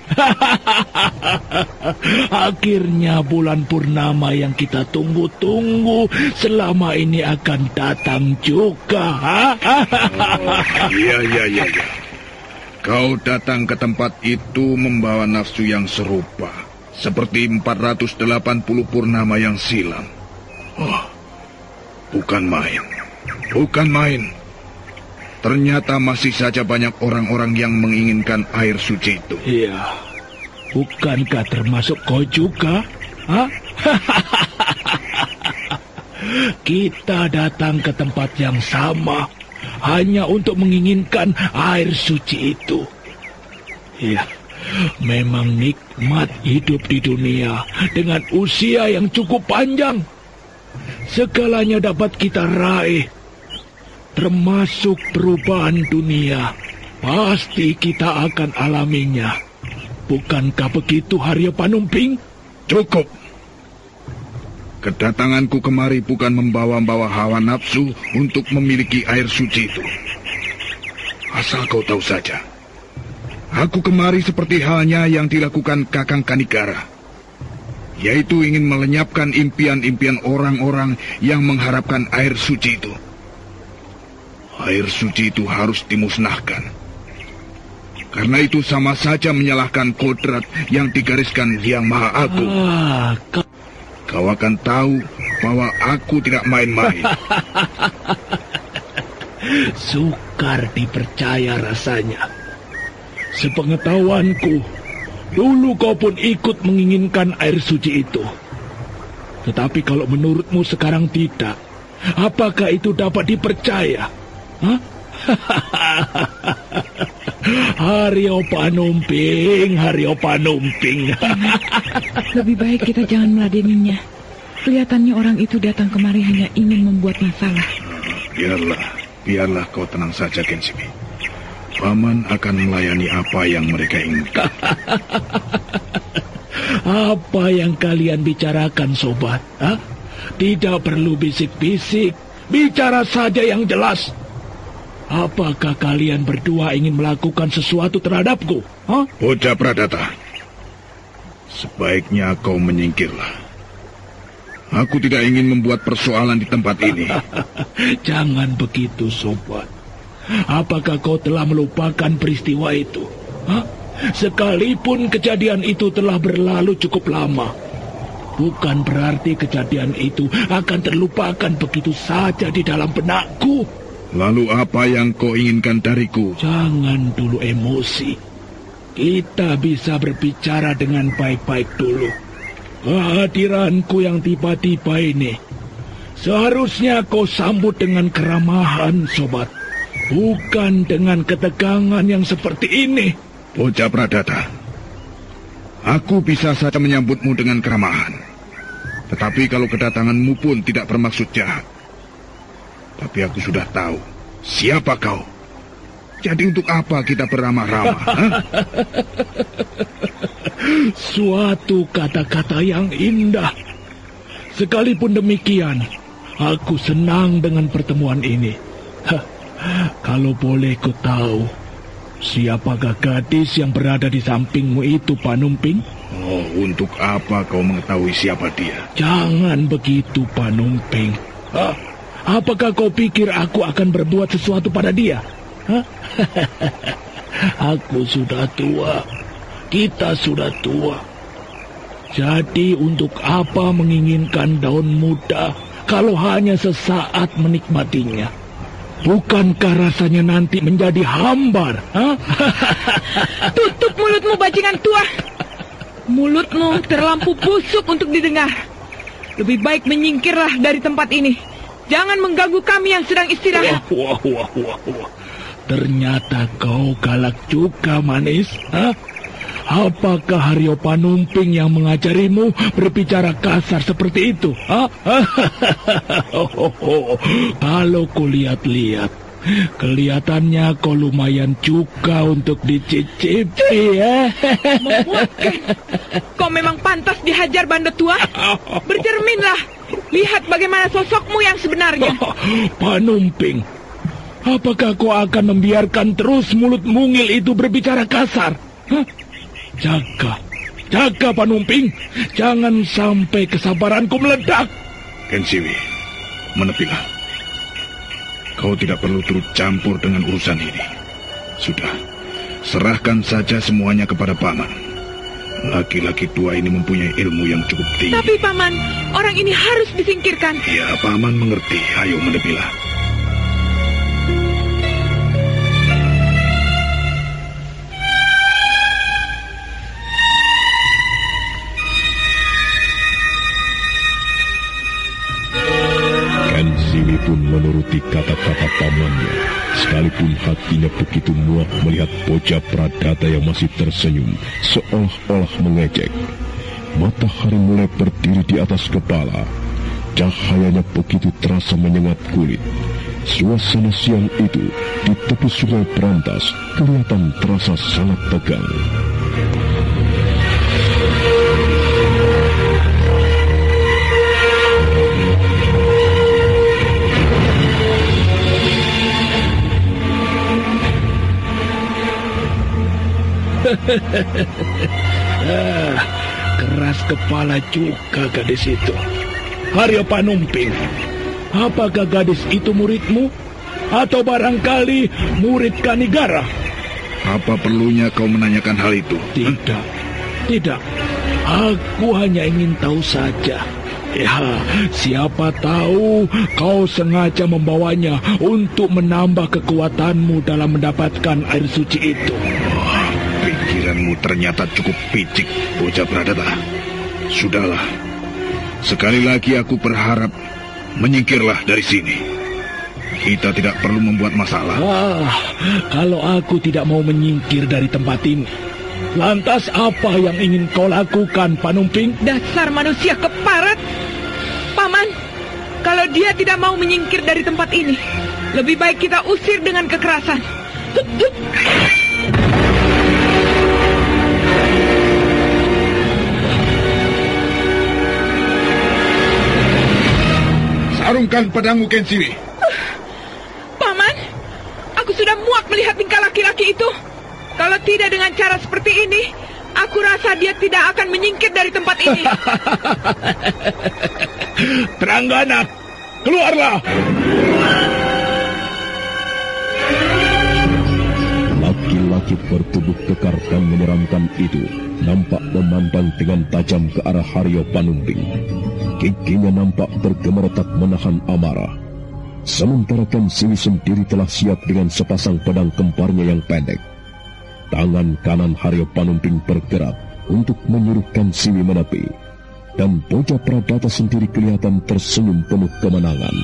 Akhirnya bulan purnama yang kita tunggu-tunggu selama ini akan datang juga. Iya, iya, iya. Ya. Kau datang ke tempat itu membawa nafsu yang serupa, seperti empat ratus delapan puluh purnama yang silam. Oh, bukan main. Bukan main. Ternyata masih saja banyak orang-orang yang menginginkan air suci itu. Iya. Bukankah termasuk kau juga? Hah? Kita datang ke tempat yang sama hanya untuk menginginkan air suci itu. Iya. Memang nikmat hidup di dunia dengan usia yang cukup panjang. Segalanya dapat kita raih. Termasuk perubahan dunia, pasti kita akan alaminya. Bukankah begitu, Haryo Panumping? Cukup. Kedatanganku kemari bukan membawa-bawa hawa nafsu untuk memiliki air suci itu. Asal kau tahu saja, aku kemari seperti halnya yang dilakukan Kakang Kanigara, yaitu ingin melenyapkan impian-impian orang-orang yang mengharapkan air suci itu. Air suci itu harus dimusnahkan. Karena itu sama saja menyalahkan kodrat yang digariskan Yang Maha Agung. Ah, kau... kau akan tahu bahwa aku tidak main-main. Sukar dipercaya rasanya. Sepengetahuanku, dulu kau pun ikut menginginkan air suci itu. Tetapi kalau menurutmu sekarang tidak, apakah itu dapat dipercaya? Hah? Haryo Panumping, Haryo Panumping. Lebih baik kita jangan meladeninya. Kelihatannya orang itu datang kemari hanya ingin membuat masalah. Biarlah, biarlah kau tenang saja, Kensimi. Paman akan melayani apa yang mereka inginkan. Apa yang kalian bicarakan, sobat? Hah? Tidak perlu bisik-bisik. Bicara saja yang jelas. Apakah kalian berdua ingin melakukan sesuatu terhadapku? Hah? Bocah Pradata, sebaiknya kau menyingkirlah. Aku tidak ingin membuat persoalan di tempat ini. Jangan begitu, sobat. Apakah kau telah melupakan peristiwa itu? Hah? Sekalipun kejadian itu telah berlalu cukup lama, bukan berarti kejadian itu akan terlupakan begitu saja di dalam benakku. Lalu apa yang kau inginkan dariku? Jangan dulu emosi. Kita bisa berbicara dengan baik-baik dulu. Kehadiranku yang tiba-tiba ini seharusnya kau sambut dengan keramahan, sobat. Bukan dengan ketegangan yang seperti ini. Bocah Pradata, aku bisa saja menyambutmu dengan keramahan. Tetapi kalau kedatanganmu pun tidak bermaksud jahat. Tapi aku sudah tahu siapa kau. Jadi untuk apa kita beramah-ramah? Suatu kata-kata yang indah. Sekalipun demikian, aku senang dengan pertemuan ini. Hah, kalau boleh ku tahu, siapakah gadis yang berada di sampingmu itu, Panumping? Oh, untuk apa kau mengetahui siapa dia? Jangan begitu, Panumping. Hah? Apakah kau pikir aku akan berbuat sesuatu pada dia? Hah? Aku sudah tua. Kita sudah tua. Jadi untuk apa menginginkan daun muda kalau hanya sesaat menikmatinya? Bukankah rasanya nanti menjadi hambar? Ha? Tutup mulutmu, bajingan tua. Mulutmu terlampau busuk untuk didengar. Lebih baik menyingkirlah dari tempat ini. Jangan mengganggu kami yang sedang istirahat. Wah, wah, wah, wah. Ternyata kau galak juga, manis. Ha? Apakah Haryo Panumping yang mengajarimu berbicara kasar seperti itu? Ha? Kalau kulihat-lihat, kelihatannya kau lumayan juga untuk dicicipi, ya. Memuaskan. Kau memang pantas dihajar, bandot tua. Bercerminlah. Lihat bagaimana sosokmu yang sebenarnya. Panumping, apakah kau akan membiarkan terus mulut mungil itu berbicara kasar? Hah? Jaga, jaga Panumping. Jangan sampai kesabaranku meledak. Kensiwi, menepilah. Kau tidak perlu turut campur dengan urusan ini. Sudah, serahkan saja semuanya kepada Paman. Laki-laki tua ini mempunyai ilmu yang cukup tinggi. Tapi Paman, orang ini harus disingkirkan. Ya, Paman mengerti. Ayo menepilah. Kensiwi pun menuruti kata-kata pamannya, sekalipun hatinya begitu muak melihat bocah Pradata yang masih tersenyum, seolah-olah mengejek. Matahari mulai berdiri di atas kepala, cahayanya begitu terasa menyengat kulit. Suasana siang itu di tepi sungai Berantas kelihatan terasa sangat tegang. ah, keras kepala juga gadis itu. Haryo Panumping, apakah gadis itu muridmu? Atau barangkali murid Kanigara? Apa perlunya kau menanyakan hal itu? Tidak, tidak. Aku hanya ingin tahu saja. Ya, siapa tahu kau sengaja membawanya untuk menambah kekuatanmu dalam mendapatkan air suci itu. Pikiranmu ternyata cukup picik, bocah Pradata. Sudahlah, sekali lagi aku berharap menyingkirlah dari sini. Kita tidak perlu membuat masalah. Wah, kalau aku tidak mau menyingkir dari tempat ini, lantas apa yang ingin kau lakukan, Panumping? Dasar manusia keparat. Paman, kalau dia tidak mau menyingkir dari tempat ini, lebih baik kita usir dengan kekerasan. Sarungkan pedangmu, Kensiwi. Paman, aku sudah muak melihat tingkah laki-laki itu. Kalau tidak dengan cara seperti ini, aku rasa dia tidak akan menyingkir dari tempat ini. Teranggana, keluarlah. Laki-laki bertubuh kekar dan menyeramkan itu nampak memandang dengan tajam ke arah Haryo Panumping. Giginya nampak bergemeretak menahan amarah. Sementara Kensiwi sendiri telah siap dengan sepasang pedang kemparnya yang pendek. Tangan kanan Haryo Panumping bergerak untuk menyuruh Kensiwi menepi. Dan bocah Pradata sendiri kelihatan tersenyum penuh kemenangan.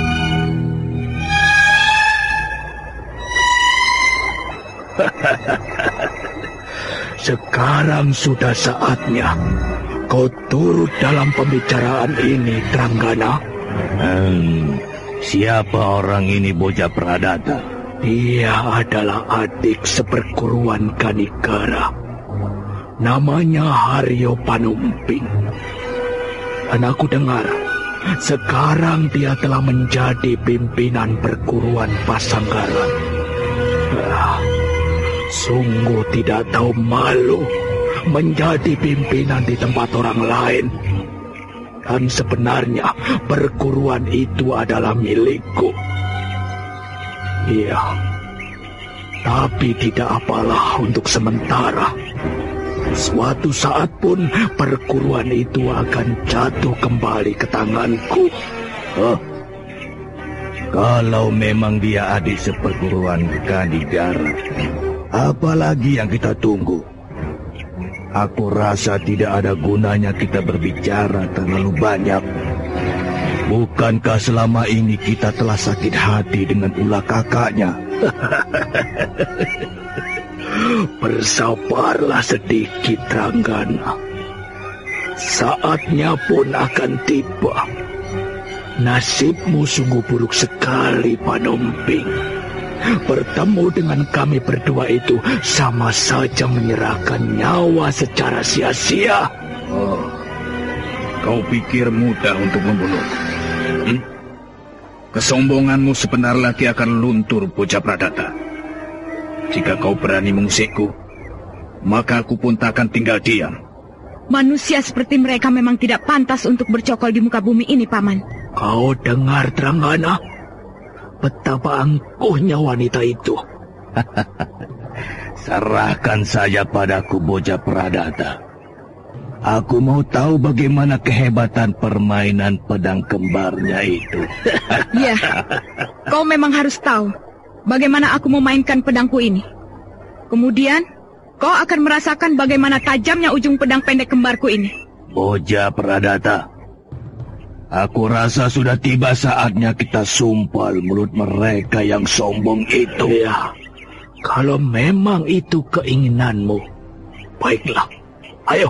Sekarang sudah saatnya kau turut dalam pembicaraan ini, Teranggana. Hmm, siapa orang ini, bocah Pradata? Dia adalah adik seperguruan Kanigara. Namanya Haryo Panumping. Dan aku dengar, sekarang dia telah menjadi pimpinan perguruan Pasanggaran. Ah, sungguh tidak tahu malu menjadi pimpinan di tempat orang lain. Dan sebenarnya perguruan itu adalah milikku. Iya, tapi tidak apalah untuk sementara. Suatu saat pun perguruan itu akan jatuh kembali ke tanganku. Oh, kalau memang dia adik seperguruan Kanigara, apalagi yang kita tunggu? Aku rasa tidak ada gunanya kita berbicara terlalu banyak. Bukankah selama ini kita telah sakit hati dengan ulah kakaknya? Bersabarlah sedikit, Ranggana. Saatnya pun akan tiba. Nasibmu sungguh buruk sekali, Panomping. Bertemu dengan kami berdua itu sama saja menyerahkan nyawa secara sia-sia. Oh, kau pikir mudah untuk membunuh? Hmm? Kesombonganmu sebentar lagi akan luntur, bocah Pradata. Jika kau berani mengusikku, maka aku pun tak akan tinggal diam. Manusia seperti mereka memang tidak pantas untuk bercokol di muka bumi ini, Paman. Kau dengar, Ranggana? Betapa angkuhnya wanita itu. Serahkan saja padaku, bocah Pradata. Aku mau tahu bagaimana kehebatan permainan pedang kembarnya itu. Ya, kau memang harus tahu bagaimana aku memainkan pedangku ini. Kemudian, kau akan merasakan bagaimana tajamnya ujung pedang pendek kembarku ini. Bocah Pradata, aku rasa sudah tiba saatnya kita sumpal mulut mereka yang sombong itu. Ya, kalau memang itu keinginanmu, baiklah. Ayo.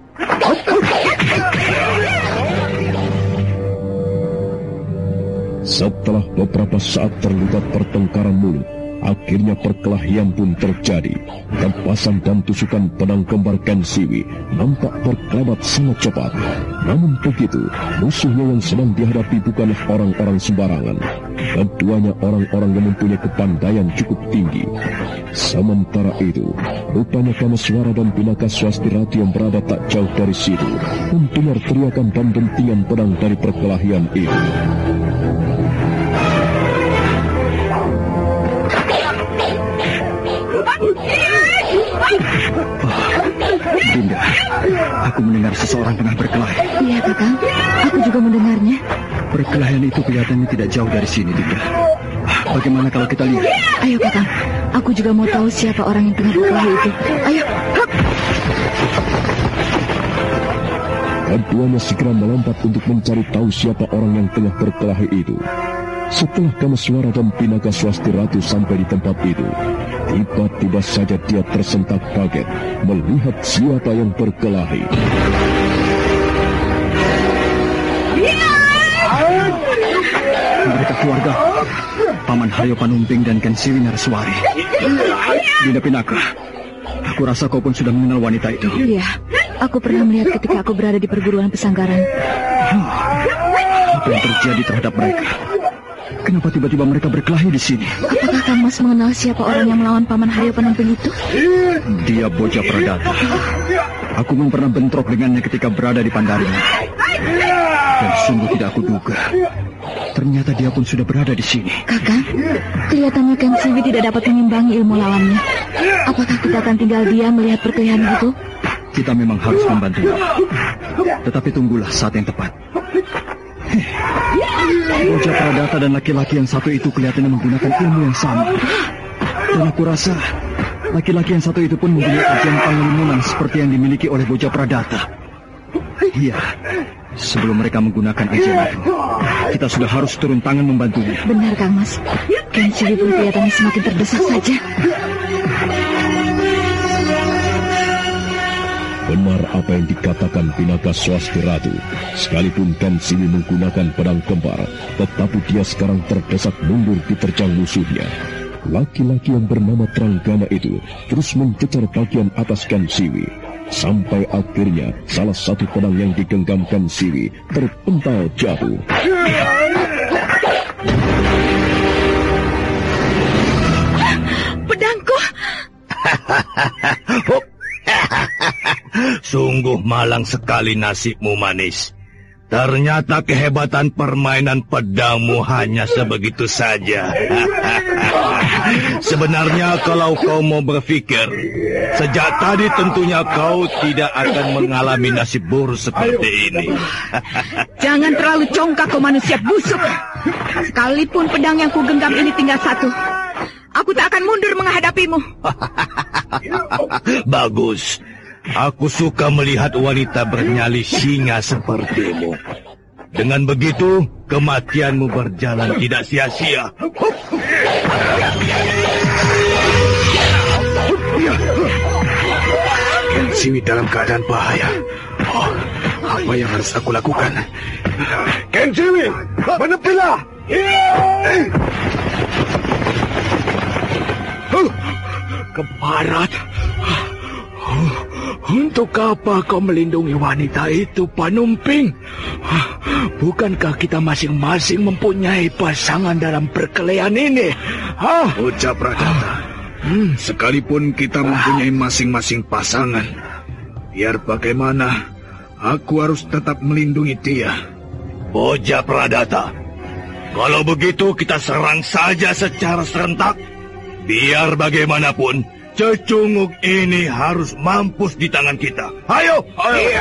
Setelah beberapa saat terlibat pertengkaran mulut, akhirnya perkelahian pun terjadi. Tempasan dan tusukan pedang kembar Kensiwi nampak berkelebat sangat cepat. Namun begitu, musuhnya yang sedang dihadapi bukanlah orang-orang sembarangan. Keduanya orang-orang yang mempunyai kepandaian cukup tinggi. Sementara itu, rupanya Kameswara dan Pinakaswasti Ratu yang berada tak jauh dari situ mendengar teriakan dan dentingan pedang dari perkelahian itu. Dinda, aku mendengar seseorang tengah berkelahi. Iya, Kakang. Aku juga mendengarnya. Perkelahian itu kelihatannya tidak jauh dari sini, Dinda. Bagaimana kalau kita lihat? Ayo, Kakang. Aku juga mau tahu siapa orang yang tengah berkelahi itu. Ayo. Hop. Keduanya segera melompat untuk mencari tahu siapa orang yang tengah berkelahi itu. Setelah Kameswara dan Pinakaswasti Ratu sampai di tempat itu, tiba-tiba saja dia tersentak kaget melihat siapa yang berkelahi. Mereka keluarga Paman Haryo Panumping dan Kensiwi Naraswari. Dinda Pinaka, aku rasa kau pun sudah mengenal wanita itu. Iya, aku pernah melihat ketika aku berada di perguruan pesanggaran. Apa yang terjadi terhadap mereka? Kenapa tiba-tiba mereka berkelahi di sini? Apakah Kang Mas mengenal siapa orang yang melawan Paman Haryo Panumping itu? Dia bocah Pradata. Aku memang pernah bentrok dengannya ketika berada di Pandaringan. Dan sungguh tidak aku duga, ternyata dia pun sudah berada di sini. Kakang, kelihatannya Kensiwi tidak dapat mengimbangi ilmu lawannya. Apakah kita akan tinggal diam melihat perkelahian itu? Kita memang harus membantunya. Tetapi tunggulah saat yang tepat. Bocah Pradata dan laki-laki yang satu itu kelihatannya menggunakan ilmu yang sama. Dan aku rasa laki-laki yang satu itu pun mempunyai ajian pangilimunan seperti yang dimiliki oleh bocah Pradata. Iya, sebelum mereka menggunakan ajian itu, kita sudah harus turun tangan membantunya. Benar, Kang Mas. Kensiwi pun kelihatannya semakin terdesak saja. Benar apa yang dikatakan Pinakaswasti Ratu. Sekalipun Kensiwi menggunakan pedang kembar, tetapi dia sekarang terdesak mundur diterjang musuhnya. Laki-laki yang bernama Tranggana itu terus mencecar bagian atas Kensiwi, sampai akhirnya salah satu pedang yang digenggam Kensiwi terpental jatuh. Pedangku! Sungguh malang sekali nasibmu, Manis. Ternyata kehebatan permainan pedangmu hanya sebegitu saja. Sebenarnya kalau kau mau berpikir, sejak tadi tentunya kau tidak akan mengalami nasib buruk seperti ini. Jangan terlalu congkak kau manusia busuk. Sekalipun pedang yang kugenggam ini tinggal satu, aku tak akan mundur menghadapimu. Bagus. Aku suka melihat wanita bernyali singa sepertimu. Dengan begitu, kematianmu berjalan tidak sia-sia. Kensiwi dalam keadaan bahaya. Oh, apa yang harus aku lakukan? Kensiwi, menepilah! Ke barat. Untuk apa kau melindungi wanita itu, Panumping? Bukankah kita masing-masing mempunyai pasangan dalam perkelahian ini? Hah? Bocah Pradata, hmm. sekalipun kita mempunyai masing-masing pasangan, biar bagaimana, aku harus tetap melindungi dia. Bocah Pradata, kalau begitu kita serang saja secara serentak. Biar bagaimanapun, cecunguk ini harus mampus di tangan kita. Ayo, ayo. Iya.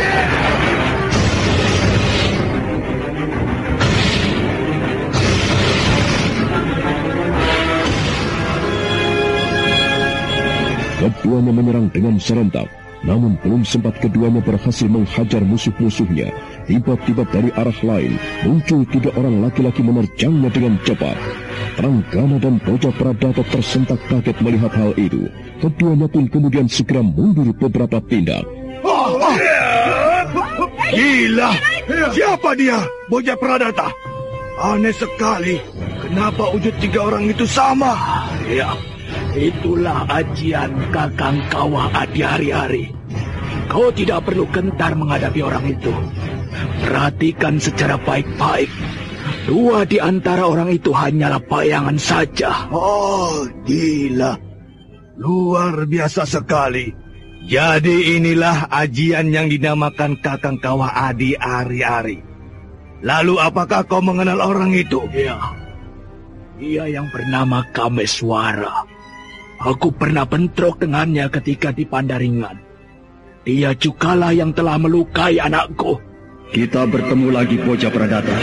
Keduanya menyerang dengan serentak, namun belum sempat keduanya berhasil menghajar musuh-musuhnya. Tiba-tiba dari arah lain muncul tiga orang laki-laki menerjangnya dengan cepat. Ranggana dan Bocah Pradata tersentak kaget melihat hal itu. Keduanya pun kemudian segera mundur beberapa tindak. Oh, oh. Gila! Siapa dia? Bocah Pradata? Aneh sekali. Kenapa wujud tiga orang itu sama? Ya, itulah ajian Kakang Kawah Adi Hari-Hari. Kau tidak perlu gentar menghadapi orang itu. Perhatikan secara baik-baik. Dua di antara orang itu hanyalah bayangan saja. Oh, gila. Luar biasa sekali. Jadi inilah ajian yang dinamakan Kakang Kawah Adi Hari-Hari. Lalu apakah kau mengenal orang itu? Iya. Dia yang bernama Kameswara. Aku pernah bentrok dengannya ketika di Pandaringan. Dia jugalah yang telah melukai anakku. Kita bertemu lagi, Bocah Pradata.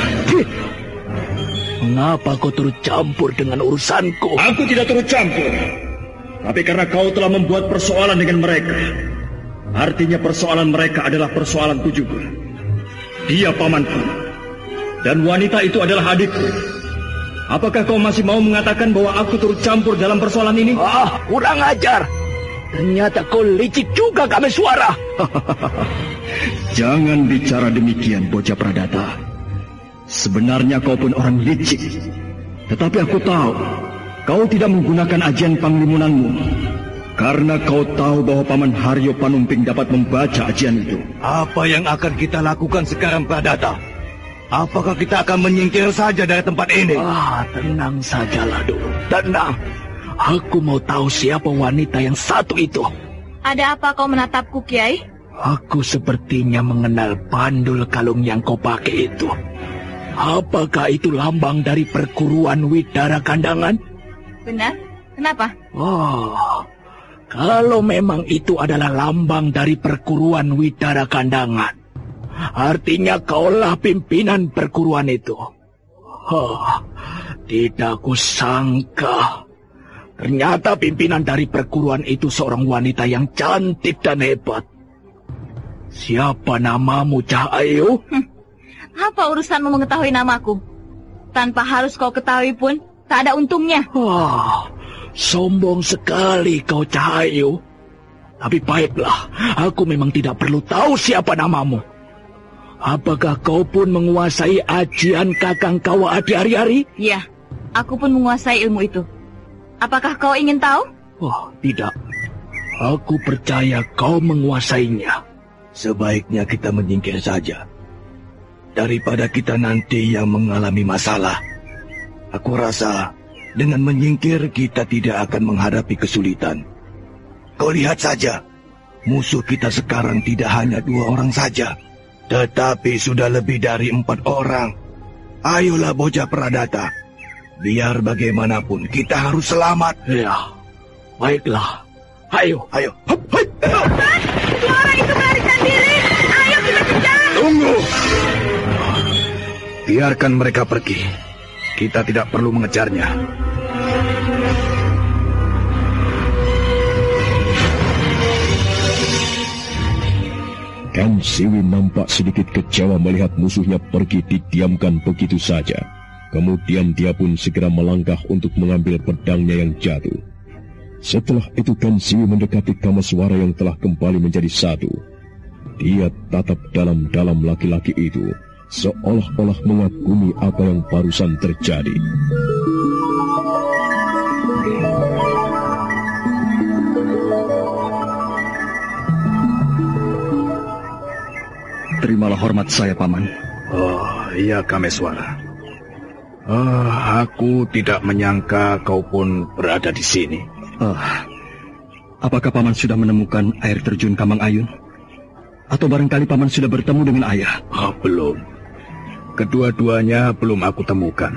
Mengapa kau turut campur dengan urusanku? Aku tidak turut campur. Tapi karena kau telah membuat persoalan dengan mereka. Artinya persoalan mereka adalah persoalanku juga. Dia pamanku. Dan wanita itu adalah adikku. Apakah kau masih mau mengatakan bahwa aku turut campur dalam persoalan ini? Ah, kurang ajar. Ternyata kau licik juga, Kameswara. Jangan bicara demikian, Bocah Pradata. Sebenarnya kau pun orang licik. Tetapi aku tahu, kau tidak menggunakan ajian panglimunanmu. Karena kau tahu bahwa Paman Haryo Panumping dapat membaca ajian itu. Apa yang akan kita lakukan sekarang, Pradata? Apakah kita akan menyingkir saja dari tempat ini? Ah, tenang sajalah dulu. Tenang. Aku mau tahu siapa wanita yang satu itu. Ada apa kau menatapku, Kiai? Aku sepertinya mengenal bandul kalung yang kau pakai itu. Apakah itu lambang dari perguruan Widara Kandangan? Benar. Kenapa? Oh, kalau memang itu adalah lambang dari perguruan Widara Kandangan, artinya kaulah pimpinan perguruan itu. Oh, tidak kusangka. Ternyata pimpinan dari perguruan itu seorang wanita yang cantik dan hebat. Siapa namamu, Cahayu? Hm. Apa urusanmu mengetahui namaku? Tanpa harus kau ketahui pun, tak ada untungnya. Wah, sombong sekali kau, Cahayu. Tapi baiklah, aku memang tidak perlu tahu siapa namamu. Apakah kau pun menguasai ajian Kakang Kawah Adi Hari-Hari? Iya, aku pun menguasai ilmu itu. Apakah kau ingin tahu? Oh, tidak. Aku percaya kau menguasainya. Sebaiknya kita menyingkir saja. Daripada kita nanti yang mengalami masalah. Aku rasa dengan menyingkir kita tidak akan menghadapi kesulitan. Kau lihat saja, musuh kita sekarang tidak hanya dua orang saja. Tetapi sudah lebih dari empat orang. Ayolah bocah Pradata. Biar bagaimanapun kita harus selamat. Ya, baiklah. Ayo, ayo. Hup, hup. Dua orang itu melarikan diri. Ayo kita kejar. Tunggu. Biarkan mereka pergi. Kita tidak perlu mengejarnya. Ken Siwi nampak sedikit kecewa melihat musuhnya pergi didiamkan begitu saja. Kemudian dia pun segera melangkah untuk mengambil pedangnya yang jatuh. Setelah itu Ken Siwi mendekati Kamaswara yang telah kembali menjadi satu. Dia tatap dalam-dalam laki-laki itu, seolah-olah mengagumi apa yang barusan terjadi. Terimalah hormat saya, Paman. Oh, iya Kameswara. Oh, aku tidak menyangka kau pun berada di sini. Oh, apakah Paman sudah menemukan air terjun Kamang Ayun? Atau barangkali Paman sudah bertemu dengan ayah? Oh, belum. Kedua-duanya belum aku temukan.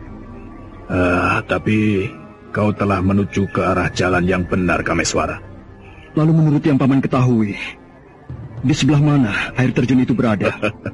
Uh, tapi kau telah menuju ke arah jalan yang benar, Kameswara. Lalu menurut yang Paman ketahui, di sebelah mana air terjun itu berada?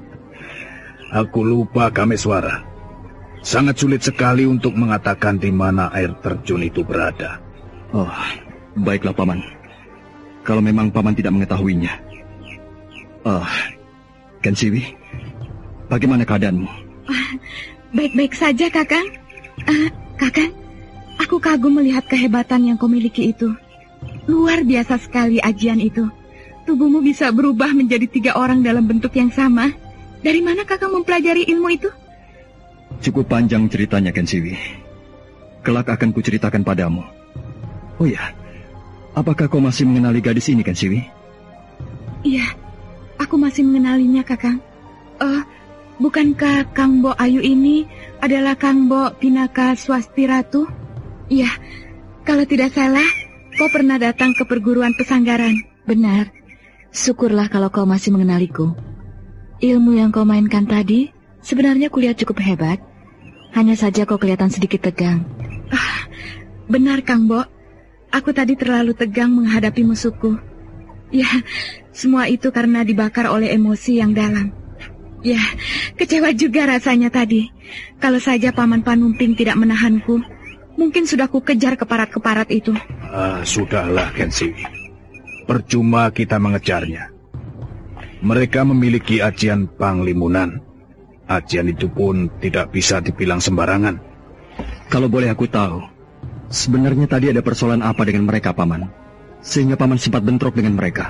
Aku lupa, Kameswara. Sangat sulit sekali untuk mengatakan di mana air terjun itu berada. Oh, baiklah Paman. Kalau memang Paman tidak mengetahuinya. Oh, Ken Siwi, bagaimana keadaanmu? Uh, baik-baik saja, Kakang. Uh, Kakang, aku kagum melihat kehebatan yang kau miliki itu. Luar biasa sekali ajian itu. Tubuhmu bisa berubah menjadi tiga orang dalam bentuk yang sama. Dari mana Kakang mempelajari ilmu itu? Cukup panjang ceritanya, Ken Siwi. Kelak akan kuceritakan padamu. Oh ya, apakah kau masih mengenali gadis ini, Ken Siwi? Iya, aku masih mengenalinya, Kakang. Oh, bukankah Kang Bo Ayu ini adalah Kang Bo Pinaka Swasti Ratu? Iya, kalau tidak salah, kau pernah datang ke perguruan pesanggaran. Benar. Syukurlah kalau kau masih mengenaliku. Ilmu yang kau mainkan tadi sebenarnya kulihat cukup hebat. Hanya saja kau kelihatan sedikit tegang. Ah, benar Kang Bo. Aku tadi terlalu tegang menghadapi musuhku. Ya, semua itu karena dibakar oleh emosi yang dalam. Ya, kecewa juga rasanya tadi. Kalau saja Paman Panumping tidak menahanku, mungkin sudah ku kejar keparat-keparat itu. Ah, sudahlah, Ken Siwi. Percuma kita mengejarnya. Mereka memiliki ajian panglimunan. Ajian itu pun tidak bisa dibilang sembarangan. Kalau boleh aku tahu, sebenarnya tadi ada persoalan apa dengan mereka, Paman? Sehingga Paman sempat bentrok dengan mereka.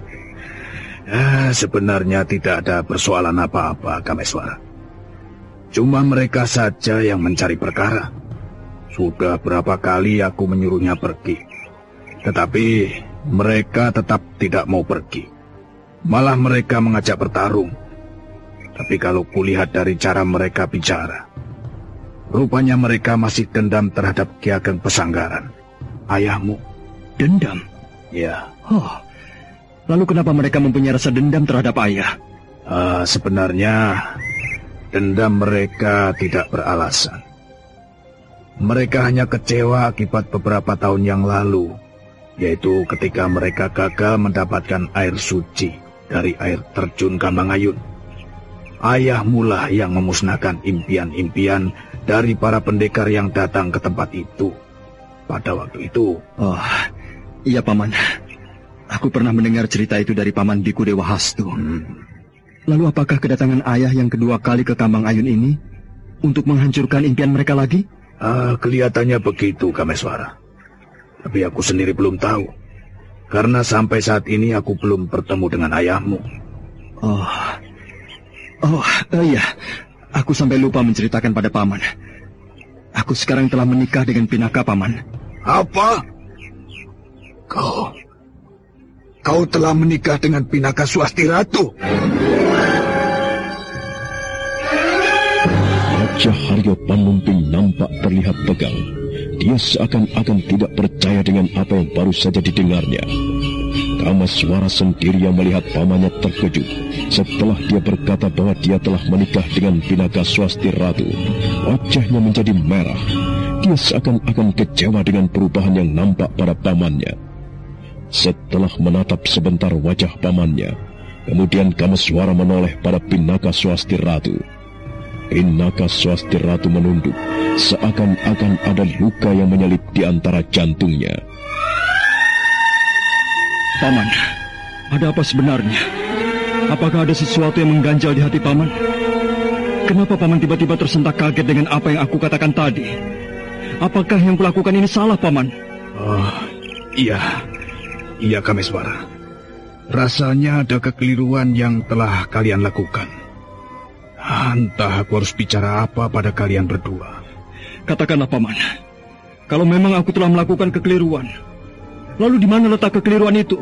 ah, sebenarnya tidak ada persoalan apa-apa, Kameswara. Cuma mereka saja yang mencari perkara. Sudah berapa kali aku menyuruhnya pergi. Tetapi mereka tetap tidak mau pergi. Malah mereka mengajak bertarung. Tapi kalau kulihat dari cara mereka bicara, rupanya mereka masih dendam terhadap Ki Ageng Pesanggaran, ayahmu. Dendam? Ya. Oh, lalu kenapa mereka mempunyai rasa dendam terhadap ayah? Uh, sebenarnya dendam mereka tidak beralasan. Mereka hanya kecewa akibat beberapa tahun yang lalu, yaitu ketika mereka gagal mendapatkan air suci dari air terjun Kamang Ayun. Ayahmu lah yang memusnahkan impian-impian dari para pendekar yang datang ke tempat itu pada waktu itu. Oh, iya Paman. Aku pernah mendengar cerita itu dari Paman Biku Dewa Hastu. Hmm. Lalu apakah kedatangan ayah yang kedua kali ke Kamang Ayun ini untuk menghancurkan impian mereka lagi? Ah, kelihatannya begitu, Kameswara. Tapi aku sendiri belum tahu. Karena sampai saat ini aku belum bertemu dengan ayahmu. Oh, oh, uh, iya. Aku sampai lupa menceritakan pada Paman. Aku sekarang telah menikah dengan Pinaka, Paman. Apa? Kau... Kau telah menikah dengan Pinaka Swasti Ratu? Raja Haryo Panumping nampak terlihat tegang. Dia seakan-akan tidak percaya dengan apa yang baru saja didengarnya. Kameswara sendiri yang melihat pamannya terkejut setelah dia berkata bahwa dia telah menikah dengan Pinaka Swasti Ratu. Wajahnya menjadi merah. Dia seakan-akan kecewa dengan perubahan yang nampak pada pamannya. Setelah menatap sebentar wajah pamannya, kemudian Kameswara menoleh pada Pinaka Swasti Ratu. Pinaka Swasti Ratu menunduk, seakan-akan ada luka yang menyelip di antara jantungnya. Paman, ada apa sebenarnya? Apakah ada sesuatu yang mengganjal di hati Paman? Kenapa Paman tiba-tiba tersentak kaget dengan apa yang aku katakan tadi? Apakah yang kulakukan ini salah, Paman? Oh, iya. Iya, Kameswara. Rasanya ada kekeliruan yang telah kalian lakukan. Entah aku harus bicara apa pada kalian berdua. Katakanlah, Paman. Kalau memang aku telah melakukan kekeliruan, lalu di mana letak kekeliruan itu?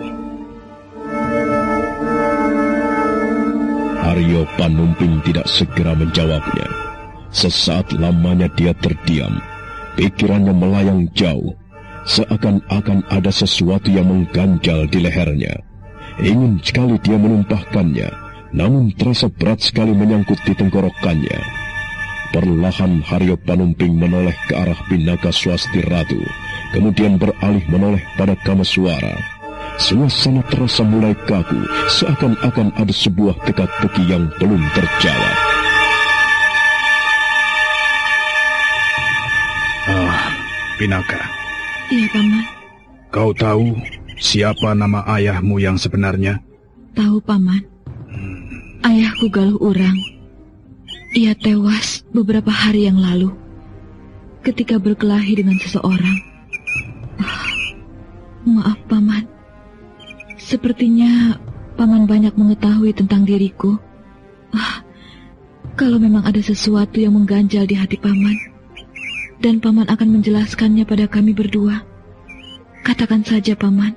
Aryo Panumping tidak segera menjawabnya. Sesaat lamanya dia terdiam. Pikirannya melayang jauh. Seakan-akan ada sesuatu yang mengganjal di lehernya. Ingin sekali dia menumpahkannya, namun terasa berat sekali menyangkut di tenggorokannya. Perlahan Aryo Panumping menoleh ke arah Pinaka Swasti Ratu, kemudian beralih menoleh pada Kameswara. Suasana terasa mulai kaku, seakan-akan ada sebuah teka-teki yang belum terjawab. Ah, Pinaka. Iya, Paman. Kau tahu siapa nama ayahmu yang sebenarnya? Tahu, Paman. Hmm. Ayahku Galuh Urang. Ia tewas beberapa hari yang lalu ketika berkelahi dengan seseorang. Ah, maaf, Paman. Sepertinya Paman banyak mengetahui tentang diriku. Ah, kalau memang ada sesuatu yang mengganjal di hati Paman, dan Paman akan menjelaskannya pada kami berdua, katakan saja, Paman.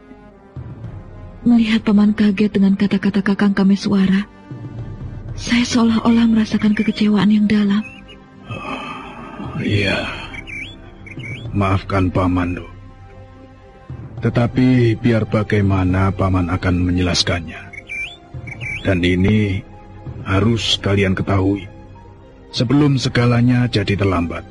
Melihat Paman kaget dengan kata-kata Kakang Kameswara, saya seolah-olah merasakan kekecewaan yang dalam. Oh, iya, maafkan Paman, Dok. Tetapi biar bagaimana Paman akan menjelaskannya. Dan ini harus kalian ketahui sebelum segalanya jadi terlambat.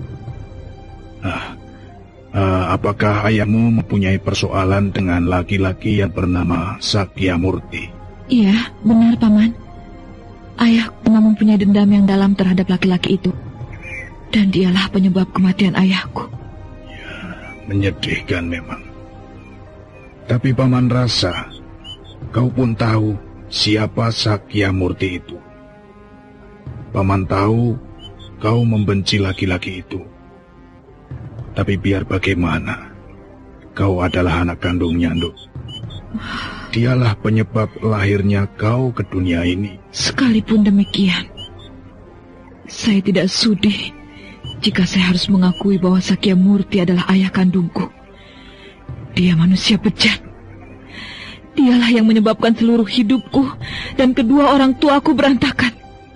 Ah, uh, apakah ayahmu mempunyai persoalan dengan laki-laki yang bernama Sakyamurti? Iya, benar, Paman. Ayahku memang mempunyai dendam yang dalam terhadap laki-laki itu. Dan dialah penyebab kematian ayahku. Ya, menyedihkan memang. Tapi Paman rasa kau pun tahu siapa Sakyamurti itu. Paman tahu kau membenci laki-laki itu. Tapi biar bagaimana, kau adalah anak kandungnya, Nduk. Dialah penyebab lahirnya kau ke dunia ini. Sekalipun demikian, saya tidak sudi jika saya harus mengakui bahwa Sakyamurti adalah ayah kandungku. Dia manusia bejat. Dialah yang menyebabkan seluruh hidupku dan kedua orang tuaku berantakan.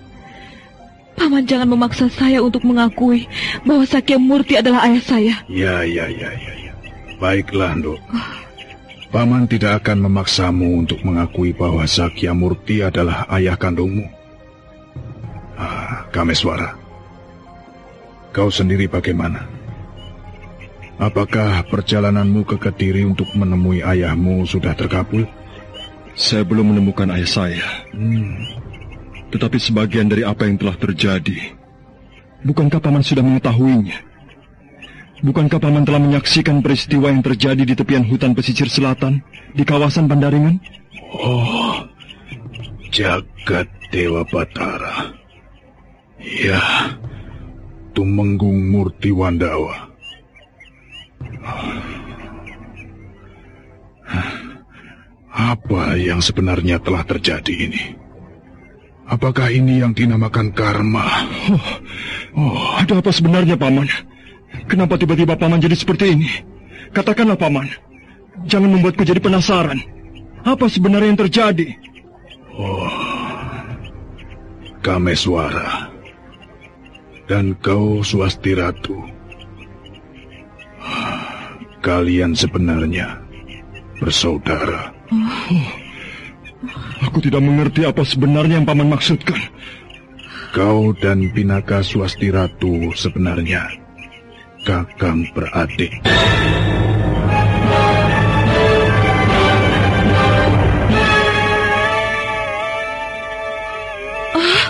Paman jangan memaksa saya untuk mengakui bahwa Sakyamurti adalah ayah saya. Ya, ya, ya, ya, ya. Baiklah, Nduk. Paman tidak akan memaksamu untuk mengakui bahwa Sakyamurti adalah ayah kandungmu. Ah, Kameswara, kau sendiri bagaimana? Apakah perjalananmu ke Kediri untuk menemui ayahmu sudah terkabul? Saya belum menemukan ayah saya. Hmm. Tetapi sebagian dari apa yang telah terjadi, bukankah Paman sudah mengetahuinya? Bukankah Paman telah menyaksikan peristiwa yang terjadi di tepian hutan pesisir selatan, di kawasan Bandaringan? Oh, Jagat Dewa Batara. Ya, Tumenggung Murti Wandawa. Apa yang sebenarnya telah terjadi ini? Apakah ini yang dinamakan karma? Oh, oh, ada apa sebenarnya, Paman? Kenapa tiba-tiba Paman jadi seperti ini? Katakanlah, Paman. Jangan membuatku jadi penasaran. Apa sebenarnya yang terjadi? Oh, Kameswara. Dan kau Swasti Ratu. Kalian sebenarnya bersaudara. Oh, aku tidak mengerti apa sebenarnya yang Paman maksudkan. Kau dan Pinaka Swasti Ratu sebenarnya kakang beradik. Ah,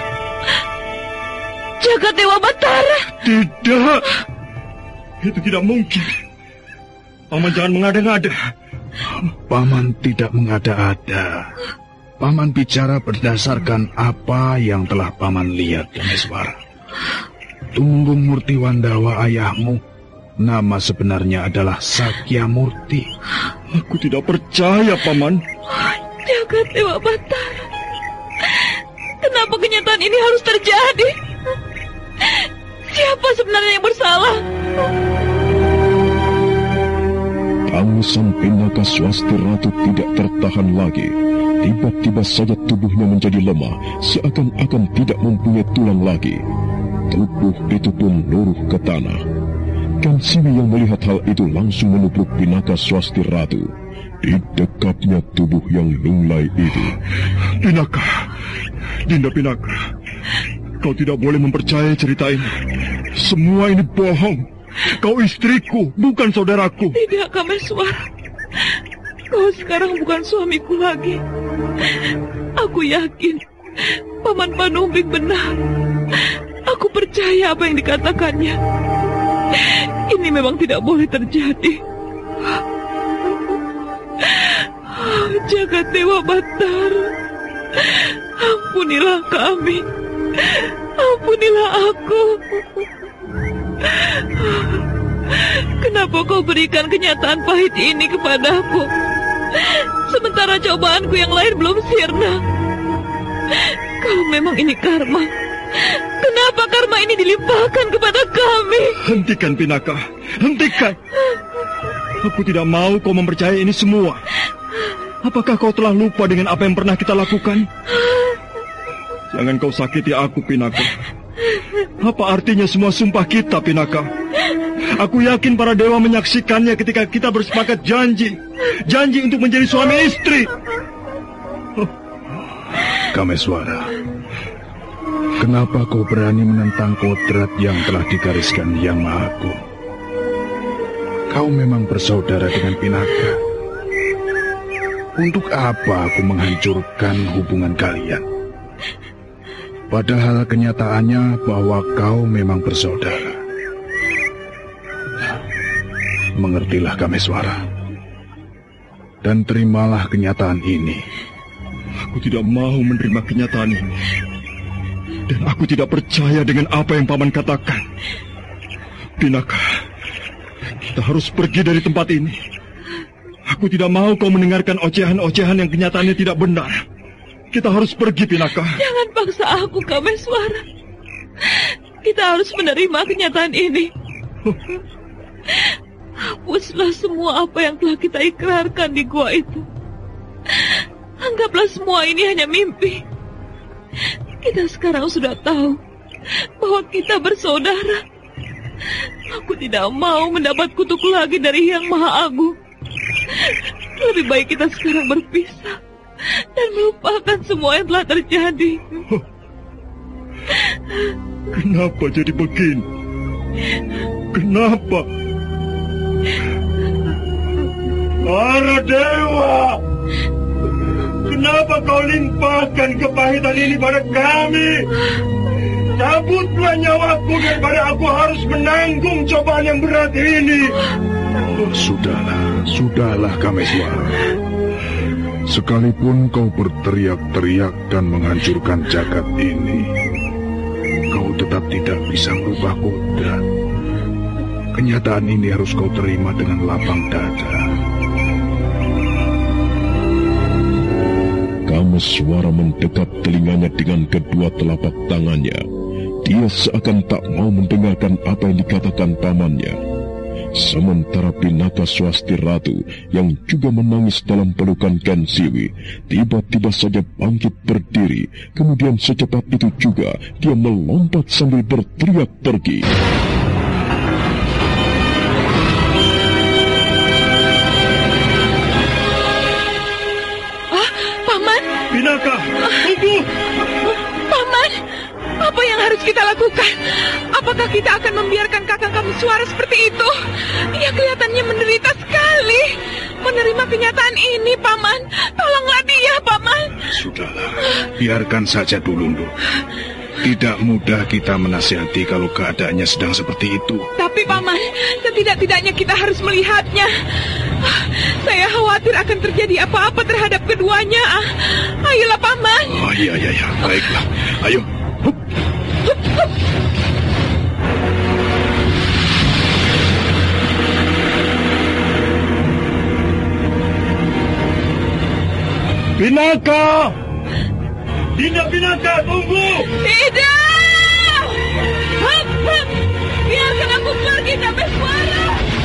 Jagat Dewa Batara. Tidak, itu tidak mungkin. Paman jangan mengada-ngada. Paman tidak mengada-ada. Paman bicara berdasarkan apa yang telah Paman lihat, Kameswara. Tunggung Murti Wandawa ayahmu, nama sebenarnya adalah Sakya Murti. Aku tidak percaya, Paman. Jagat Dewa Batara, kenapa kenyataan ini harus terjadi? Siapa sebenarnya yang bersalah? Tangisan Pinaka Swasti Ratu tidak tertahan lagi. Tiba-tiba saja tubuhnya menjadi lemah, seakan-akan tidak mempunyai tulang lagi. Tubuh itu pun luruh ke tanah. Kansiwi yang melihat hal itu langsung menubruk Pinaka Swasti Ratu. Di dekapnya tubuh yang lunglai itu. Pinaka, Dinda Pinaka, kau tidak boleh mempercayai cerita ini. Semua ini bohong. Kau istriku, bukan saudaraku. Tidak, Kameswara. Kau sekarang bukan suamiku lagi. Aku yakin Paman Panumbing benar. Aku percaya apa yang dikatakannya. Ini memang tidak boleh terjadi. Jagat Dewa Batara, ampunilah kami. Ampunilah aku. Kenapa kau berikan kenyataan pahit ini kepadaku, sementara cobaanku yang lain belum sirna? Kalau memang ini karma, kenapa karma ini dilimpahkan kepada kami? Hentikan, Pinaka, hentikan. Aku tidak mau kau mempercayai ini semua. Apakah kau telah lupa dengan apa yang pernah kita lakukan? Jangan kau sakiti aku, Pinaka. Apa artinya semua sumpah kita, Pinaka? Aku yakin para dewa menyaksikannya ketika kita bersepakat janji. Janji untuk menjadi suami istri. Kameswara, kenapa kau berani menentang kodrat yang telah digariskan Yang Maha Agung? Kau memang bersaudara dengan Pinaka. Untuk apa aku menghancurkan hubungan kalian? Padahal kenyataannya bahwa kau memang bersaudara. Mengertilah, Kameswara, dan terimalah kenyataan ini. Aku tidak mau menerima kenyataan ini. Dan aku tidak percaya dengan apa yang Paman katakan. Pinaka, kita harus pergi dari tempat ini. Aku tidak mau kau mendengarkan ocehan-ocehan yang kenyataannya tidak benar. Kita harus pergi, Pinaka. Jangan paksa aku, Kameswara. Kita harus menerima kenyataan ini. Hapuslah semua apa yang telah kita ikrarkan di gua itu. Anggaplah semua ini hanya mimpi. Kita sekarang sudah tahu bahwa kita bersaudara. Aku tidak mau mendapat kutuk lagi dari Yang Maha Agung. Lebih baik kita sekarang berpisah dan melupakan semua yang telah terjadi. Kenapa jadi begini? Kenapa? Para dewa, kenapa kau limpahkan kepahitan ini pada kami? Cabutlah nyawaku daripada aku harus menanggung cobaan yang berat ini. Oh, sudahlah, sudahlah, Kameswara. Sekalipun kau berteriak-teriak dan menghancurkan jagat ini, kau tetap tidak bisa merubah kodrat. Kenyataan ini harus kau terima dengan lapang dada. Kameswara mendekap telinganya dengan kedua telapak tangannya. Dia seakan tak mau mendengarkan apa yang dikatakan pamannya. Sementara Pinaka Swasti Ratu yang juga menangis dalam pelukan Kansiwi tiba-tiba saja bangkit berdiri. Kemudian secepat itu juga dia melompat sambil berteriak pergi. tunggu! Paman, apa yang harus kita lakukan? Apakah kita akan membiarkan kakang Kameswara seperti itu? Ia kelihatannya menderita sekali menerima kenyataan ini, Paman. Tolonglah dia, Paman. Sudahlah, biarkan saja dulu, Nduk. Tidak mudah kita menasihati kalau keadaannya sedang seperti itu. Tapi, Paman, setidak-tidaknya kita harus melihatnya. Saya khawatir akan terjadi apa-apa terhadap keduanya. Ayolah, Paman. Oh, iya, iya, iya. Baiklah. Ayo. Hup. Hup, hup. Pinaka! Dinda Pinaka, tunggu! Tidak! Hup, hup. Biarkan aku pergi, Kameswara.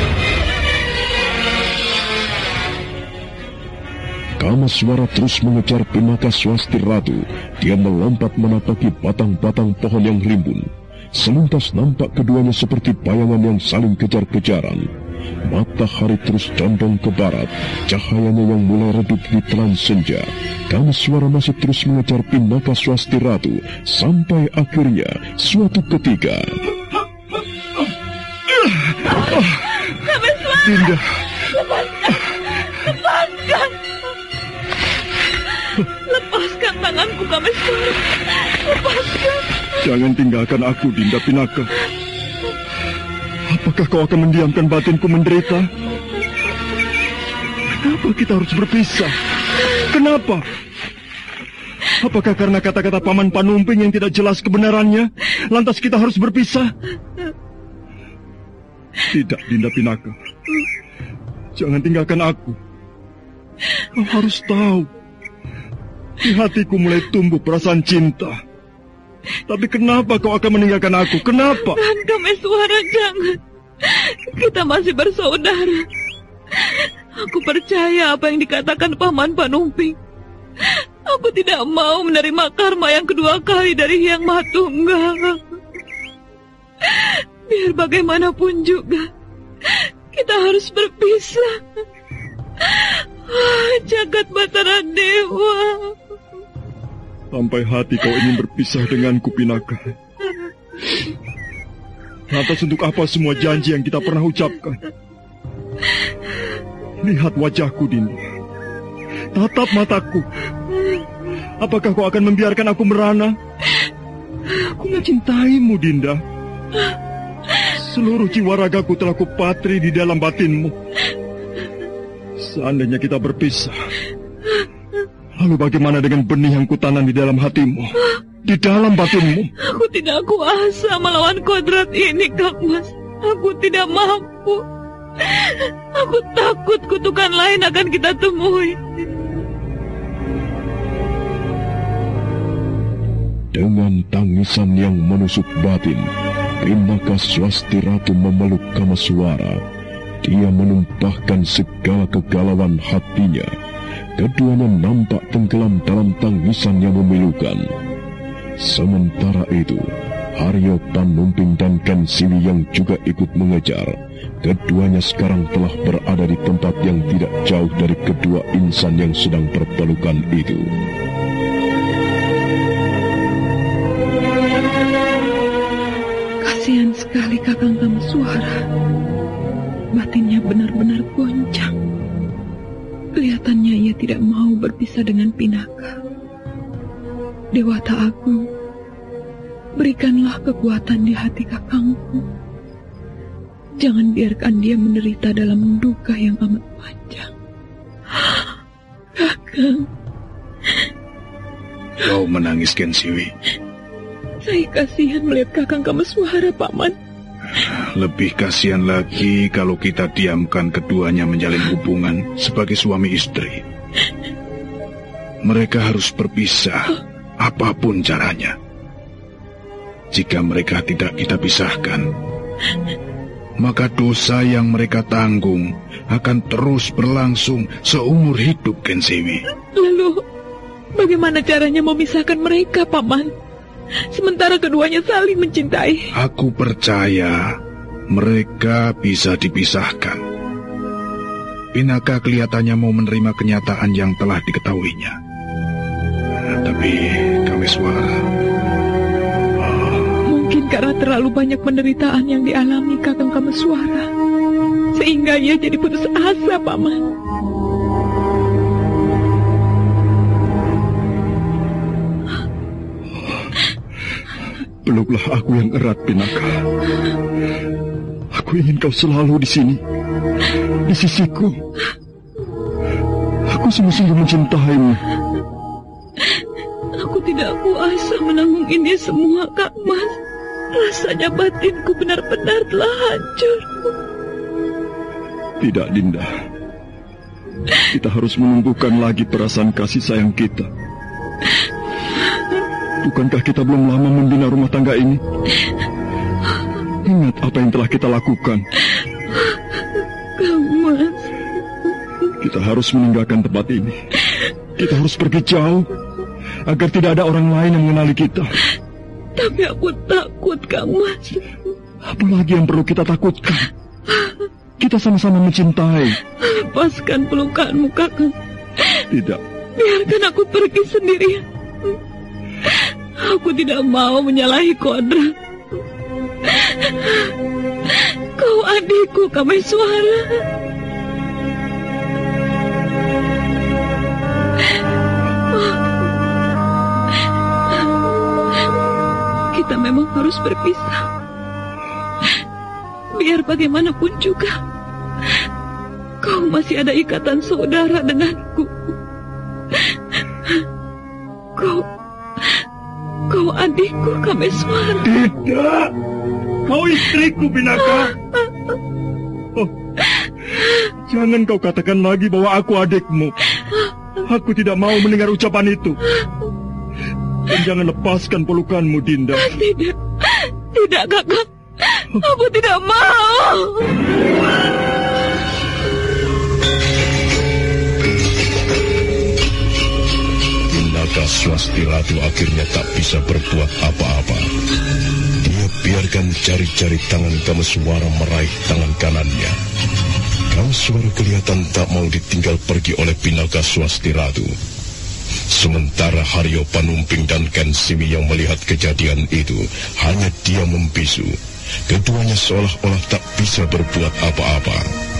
Kameswara terus mengejar Pinaka Swasti Ratu. Dia melompat menapaki batang-batang pohon yang rimbun. Selintas nampak keduanya seperti bayangan yang saling kejar-kejaran. Matahari terus condong ke barat, cahayanya yang mulai redup di telan senja. Kameswara masih terus mengejar Pinaka Swasti Ratu, sampai akhirnya suatu ketika... Kameswara! Dinda! Lepaskan! Lepaskan! Lepaskan tanganku, Kameswara! Lepaskan! Jangan tinggalkan aku, Dinda Pinaka. Apakah kau akan mendiamkan batinku menderita? Kenapa kita harus berpisah? Kenapa? Apakah karena kata-kata Paman Panumping yang tidak jelas kebenarannya, lantas kita harus berpisah? Tidak, Dinda Pinaka. Jangan tinggalkan aku. Kau harus tahu, di hatiku mulai tumbuh perasaan cinta. Tapi kenapa kau akan meninggalkan aku? Kenapa? Dan Kameswara, jangan. Kita masih bersaudara. Aku percaya apa yang dikatakan Paman Panumping. Aku tidak mau menerima karma yang kedua kali dari Hyang Maha Tunggal. Biar bagaimanapun juga, kita harus berpisah. Ah, Jagat Batara Dewa. Sampai hati kau ingin berpisah denganku, Pinaka. Lantas untuk apa semua janji yang kita pernah ucapkan? Lihat wajahku, Dinda. Tatap mataku. Apakah kau akan membiarkan aku merana? Aku mencintaimu, Dinda. Seluruh jiwa ragaku telah kupatri di dalam batinmu. Seandainya kita berpisah, lalu bagaimana dengan benih yang kutanam di dalam hatimu, di dalam batinmu? Aku tidak kuasa melawan kodrat ini, Kang Mas. Aku tidak mampu. Aku takut kutukan lain akan kita temui. Dengan tangisan yang menusuk batin, Pinaka Swasti Ratu memeluk Kameswara. Dia menumpahkan segala kegalauan hatinya. Keduanya nampak tenggelam dalam tangisan yang memilukan. Sementara itu, Aryo Panumping dan Kensiwi yang juga ikut mengejar. Keduanya sekarang telah berada di tempat yang tidak jauh dari kedua insan yang sedang berpelukan itu. Kasihan sekali Kakang Kameswara. Batinnya benar-benar goncang. Kelihatannya ia tidak mau berpisah dengan Pinaka. Dewata Agung, berikanlah kekuatan di hati kakangku. Jangan biarkan dia menderita dalam duka yang amat panjang. Kakang. Kau menangis, Kensiwi. Saya kasihan melihat Kakang Kameswara, Paman. Lebih kasihan lagi kalau kita diamkan keduanya menjalin hubungan sebagai suami istri. Mereka harus berpisah, apapun caranya. Jika mereka tidak kita pisahkan, maka dosa yang mereka tanggung akan terus berlangsung seumur hidup, Kensiwi. Lalu, bagaimana caranya memisahkan mereka, Paman? Sementara keduanya saling mencintai. Aku percaya mereka bisa dipisahkan. Pinaka kelihatannya mau menerima kenyataan yang telah diketahuinya. Tapi Tapi, Kameswara... Mungkin karena terlalu banyak penderitaan yang dialami Kakang Kameswara, sehingga ia jadi putus asa, Paman. Peluklah aku yang erat, Pinaka. Aku ingin kau selalu di sini, di sisiku. Aku sungguh-sungguh mencintaimu. Aku tidak kuasa menanggung ini semua, Kak Mas. Rasanya batinku benar-benar telah hancur. Tidak, Dinda. Kita harus menumbuhkan lagi perasaan kasih sayang kita. Bukankah kita belum lama membina rumah tangga ini? Ingat apa yang telah kita lakukan. Kak Mas. Kita harus meninggalkan tempat ini. Kita harus pergi jauh, agar tidak ada orang lain yang mengenali kita. Tapi aku takut, Kak Mas. Apalagi yang perlu kita takutkan? Kita sama-sama mencintai. Lepaskan pelukanmu, Kakang. Tidak. Biarkan aku pergi sendirian. Aku tidak mau menyalahi kodrat. Kau adikku, Kameswara. Kita memang harus berpisah. Biar bagaimanapun juga, kau masih ada ikatan saudara denganku. Kau, kau adikku, Kameswara. Tidak, kau istriku, Pinaka. Oh, jangan kau katakan lagi bahwa aku adikmu. Aku tidak mau mendengar ucapan itu. Dan jangan lepaskan pelukanmu, Dinda. Tidak, tidak, Kakak. Aku tidak mau. Pinaka Swasti Ratu akhirnya tak bisa berbuat apa-apa. Dia biarkan jari-jari tangan Kameswara meraih tangan kanannya. Kameswara kelihatan tak mau ditinggal pergi oleh Pinaka Swasti Ratu. Sementara Haryo Panumping dan Kensimi yang melihat kejadian itu hanya diam membisu. Keduanya seolah-olah tak bisa berbuat apa-apa.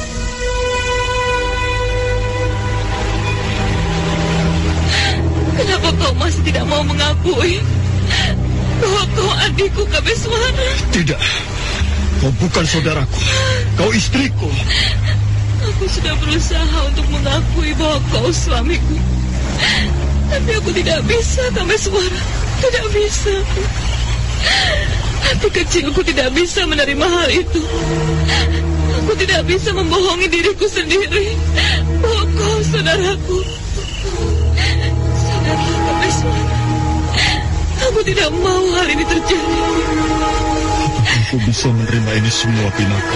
Kenapa kau masih tidak mau mengakui bahwa kau adikku, Kameswara? Tidak, kau bukan saudaraku. Kau istriku. Aku sudah berusaha untuk mengakui bahwa kau suamiku. Tapi aku tidak bisa, Kameswara. Tidak bisa. Hati kecilku tidak bisa menerima hal itu. Aku tidak bisa membohongi diriku sendiri bahwa kau saudaraku. Saudara Kameswara. Aku tidak mau hal ini terjadi. Aku bisa menerima ini semua, Pinaka.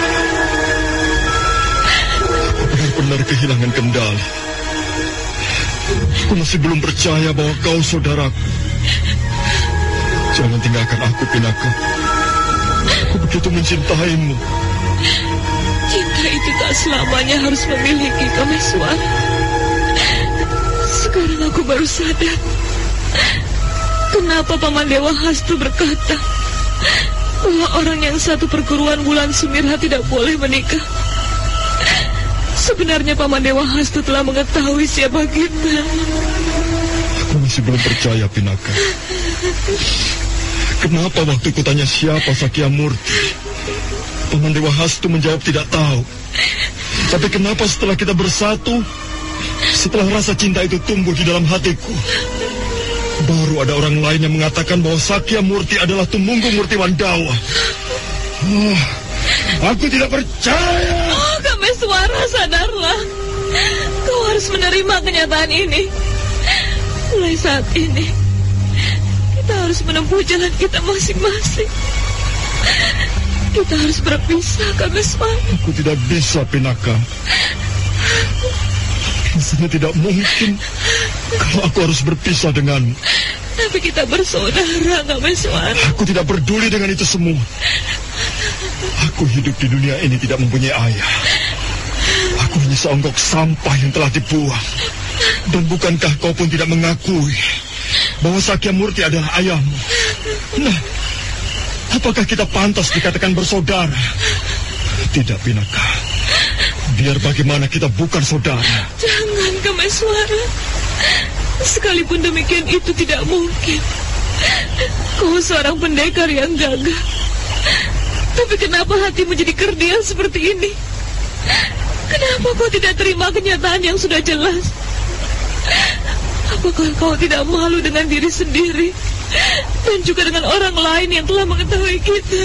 Aku benar-benar kehilangan kendali. Aku masih belum percaya bahwa kau saudaraku. Jangan tinggalkan aku, Pinaka. Aku begitu mencintaimu. Cinta itu tak selamanya harus memiliki, Kameswara. Sekarang aku baru sadar kenapa Paman Dewa Hastu berkata bahwa orang yang satu perguruan Wulan Sumirha tidak boleh menikah. Sebenarnya Paman Dewa Hastu telah mengetahui siapa kita. Aku masih belum percaya, Pinaka. Kenapa waktu kutanya siapa Sakya Murti, Paman Dewa Hastu menjawab tidak tahu. Tapi kenapa setelah kita bersatu, setelah rasa cinta itu tumbuh di dalam hatiku, baru ada orang lain yang mengatakan bahwa Sakya Murti adalah Tumunggu Murti Wandawa. Oh, aku tidak percaya. Oh, Kameswara, sadarlah. Kau harus menerima kenyataan ini. Mulai saat ini, kita harus menempuh jalan kita masing-masing. Kita harus berpisah, Kameswara. Aku tidak bisa, Pinaka. Rasanya tidak mungkin kalau aku harus berpisah denganmu. Tapi kita bersaudara, Kameswara. Aku tidak peduli dengan itu semua. Aku hidup di dunia ini tidak mempunyai ayah. Aku hanya seonggok sampah yang telah dibuang. Dan bukankah kau pun tidak mengakui bahwa Sakyamurti adalah ayahmu. Nah, apakah kita pantas dikatakan bersaudara? Tidak, Pinaka. Biar bagaimana kita bukan saudara. Jangan, Kameswara. Sekalipun demikian itu tidak mungkin. Kau seorang pendekar yang gagah. Tapi kenapa hatimu jadi kerdial seperti ini? Kenapa kau tidak terima kenyataan yang sudah jelas? Apakah kau tidak malu dengan diri sendiri dan juga dengan orang lain yang telah mengetahui kita?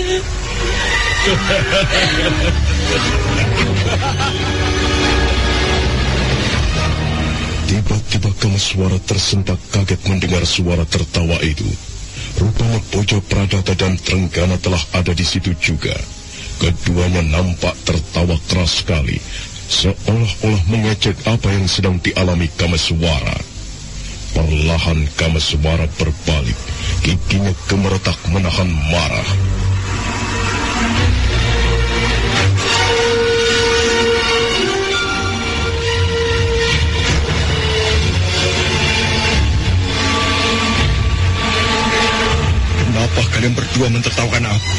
Tiba-tiba Kameswara tersentak kaget mendengar suara tertawa itu. Rupanya Boja Pradata dan Trenggana telah ada di situ juga. Keduanya nampak tertawa keras sekali, seolah-olah mengejek apa yang sedang dialami Kameswara. Perlahan Kameswara berbalik, giginya gemeretak menahan marah. Kenapa kalian berdua mentertawakan aku?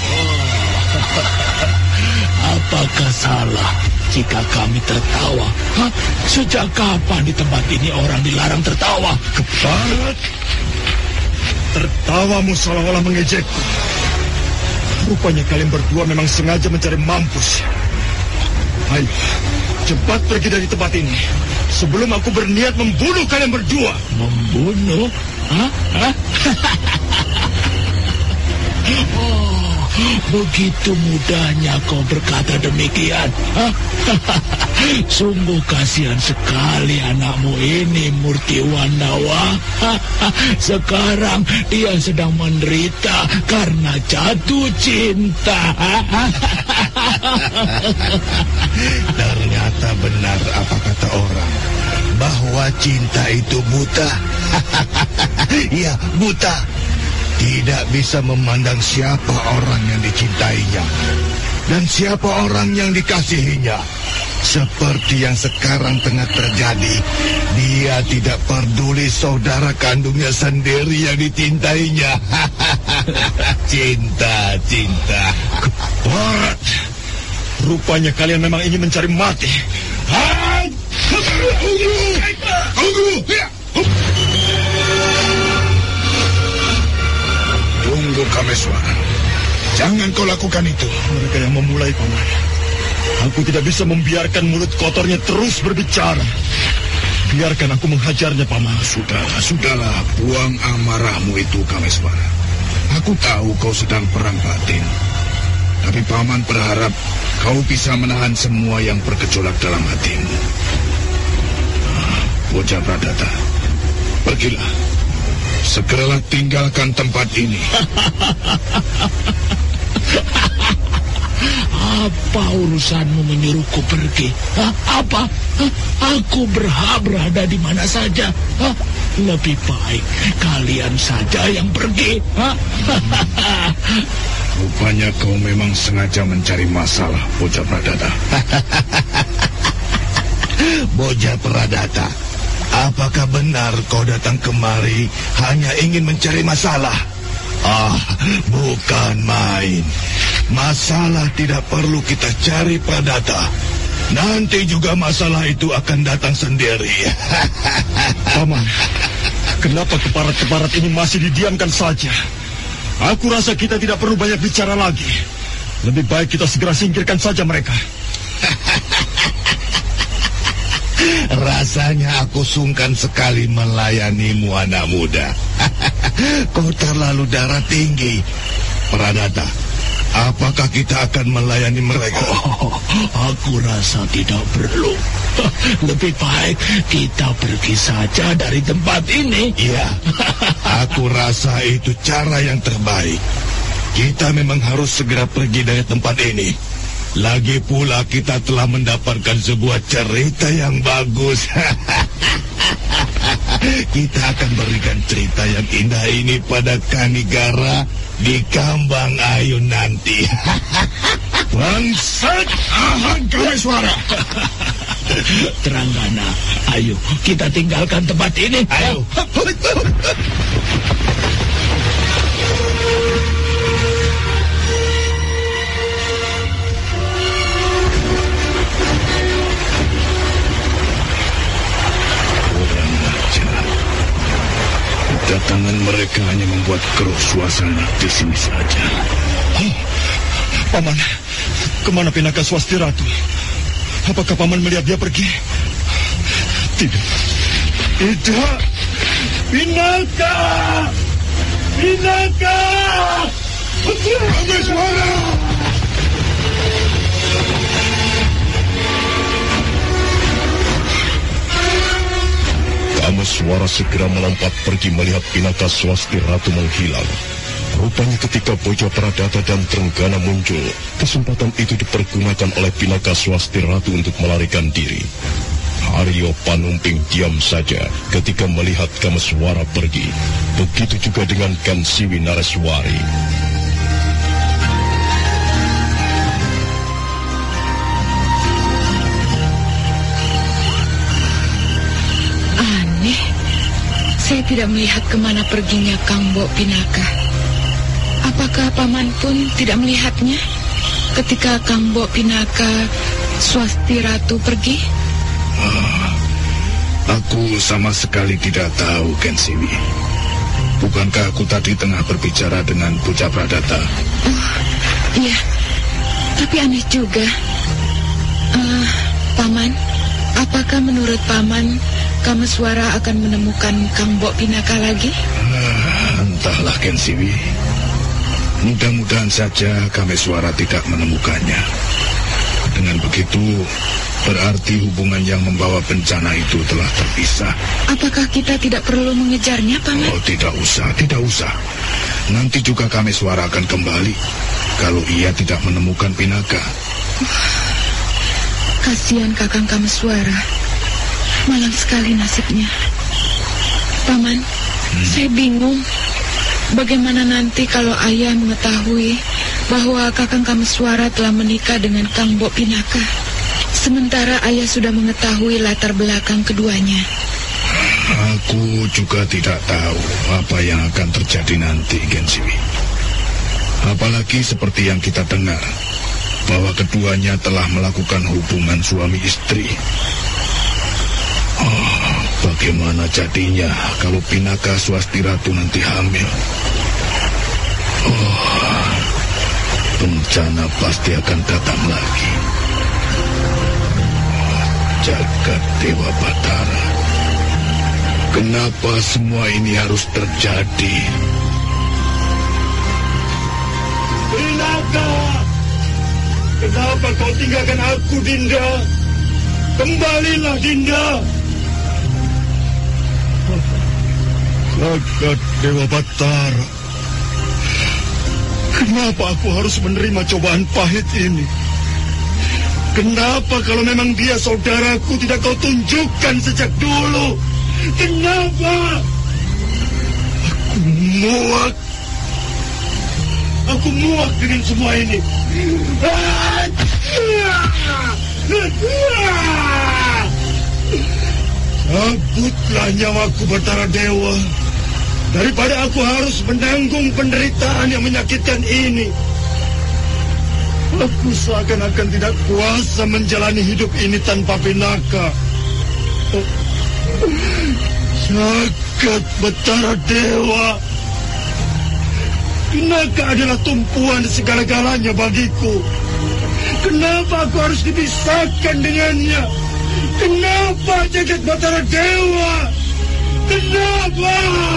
Apakah salah jika kami tertawa? Hah? Sejak kapan di tempat ini orang dilarang tertawa? Keparat! Tertawamu seolah-olah mengejekku. Rupanya kalian berdua memang sengaja mencari mampus. Ayo, cepat pergi dari tempat ini sebelum aku berniat membunuh kalian berdua. Membunuh? Hah? Hah? Oh, begitu mudahnya kau berkata demikian. Sungguh kasihan sekali anakmu ini, Murti Wandawa. Sekarang dia sedang menderita karena jatuh cinta. Ternyata benar apa kata orang, bahwa cinta itu buta. Iya, buta. Tidak bisa memandang siapa orang yang dicintainya dan siapa orang yang dikasihinya. Seperti yang sekarang tengah terjadi, dia tidak peduli saudara kandungnya sendiri yang dicintainya. Cinta, cinta. Keparat! Rupanya kalian memang ingin mencari mati. Tunggu, Kameswara. Jangan kau lakukan itu. Mereka yang memulai, Paman. Aku tidak bisa membiarkan mulut kotornya terus berbicara. Biarkan aku menghajarnya, Paman. Sudahlah, sudahlah. Buang amarahmu itu, Kameswara. Aku tahu kau sedang perang batin. Tapi Paman berharap kau bisa menahan semua yang bergejolak dalam hatimu. Boja Pradata, pergilah. Segeralah tinggalkan tempat ini. Apa urusanmu menyuruhku pergi? Hah? Apa? Hah? Aku berhak berada di mana saja. Hah? Lebih baik kalian saja yang pergi. Hah? Rupanya kau memang sengaja mencari masalah, Boja Pradata. Boja Pradata, apakah benar kau datang kemari hanya ingin mencari masalah? Ah, bukan main. Masalah tidak perlu kita cari, Pradata. Nanti juga masalah itu akan datang sendiri. Paman, kenapa keparat-keparat ini masih didiamkan saja? Aku rasa kita tidak perlu banyak bicara lagi. Lebih baik kita segera singkirkan saja mereka. Rasanya aku sungkan sekali melayanimu, anak muda. Kau terlalu darah tinggi. Pradata, apakah kita akan melayani mereka? Oh, aku rasa tidak perlu. Lebih baik kita pergi saja dari tempat ini. Iya, aku rasa itu cara yang terbaik. Kita memang harus segera pergi dari tempat ini. Lagi pula kita telah mendapatkan sebuah cerita yang bagus. Kita akan berikan cerita yang indah ini pada Kanigara di Kambang Ayun nanti. Bangsat, ahang Kameswara. Trenggana, ayo kita tinggalkan tempat ini. Ayo. mereka hanya membuat keruh suasana di sini saja. Oh, Paman, kemana Pinaka Swasti Ratu? Apakah Paman melihat dia pergi? Tidak. Tidak. Pinaka! Pinaka! Kameswara! Kameswara segera melompat pergi melihat Pinaka Swasti Ratu menghilang. Rupanya ketika Boja Pradata dan Trenggana muncul, kesempatan itu dipergunakan oleh Pinaka Swasti Ratu untuk melarikan diri. Aryo Panumping diam saja ketika melihat Kameswara pergi. Begitu juga dengan Kansiwi Nareswari. Aneh, saya tidak melihat kemana perginya Kang Mbok Pinaka. Apakah Paman pun tidak melihatnya ketika Kang Mbok Pinaka Swasti Ratu pergi? Ah, aku sama sekali tidak tahu, Kensiwi. Bukankah aku tadi tengah berbicara dengan Boja Pradata? Oh, iya. Tapi aneh juga. Uh, Paman, apakah menurut Paman Kameswara akan menemukan Kang Mbok Pinaka lagi? Ah, entahlah, Kensiwi. Mudah-mudahan saja Kameswara tidak menemukannya. Dengan begitu, berarti hubungan yang membawa bencana itu telah terpisah. Apakah kita tidak perlu mengejarnya, Paman? Oh, tidak usah, tidak usah. Nanti juga Kameswara akan kembali kalau ia tidak menemukan Pinaka. Uh, kasihan Kakang Kameswara. Malang sekali nasibnya. Paman, hmm. saya bingung. Bagaimana nanti kalau ayah mengetahui bahwa Kakang Kameswara telah menikah dengan Kang Mbok Pinaka, sementara ayah sudah mengetahui latar belakang keduanya? Aku juga tidak tahu apa yang akan terjadi nanti, Kensiwi. Apalagi seperti yang kita dengar, bahwa keduanya telah melakukan hubungan suami istri. Oh, bagaimana jadinya kalau Pinaka Swasti Ratu nanti hamil? Oh, bencana pasti akan datang lagi. Oh, Jagat Dewa Batara, kenapa semua ini harus terjadi? Pinaka, kenapa kau tinggalkan aku, Dinda? Kembalilah, Dinda. Jagat Dewa Batara, kenapa aku harus menerima cobaan pahit ini? Kenapa kalau memang dia saudaraku tidak kau tunjukkan sejak dulu? Kenapa? Aku muak. Aku muak dengan semua ini. Cabutlah nyawaku, Batara Dewa, daripada aku harus menanggung penderitaan yang menyakitkan ini. Aku seakan-akan tidak kuasa menjalani hidup ini tanpa Pinaka. Jagat Batara Dewa, Pinaka adalah tumpuan segala-galanya bagiku. Kenapa aku harus dipisahkan dengannya? Kenapa, Jagat Batara Dewa? Kenapa?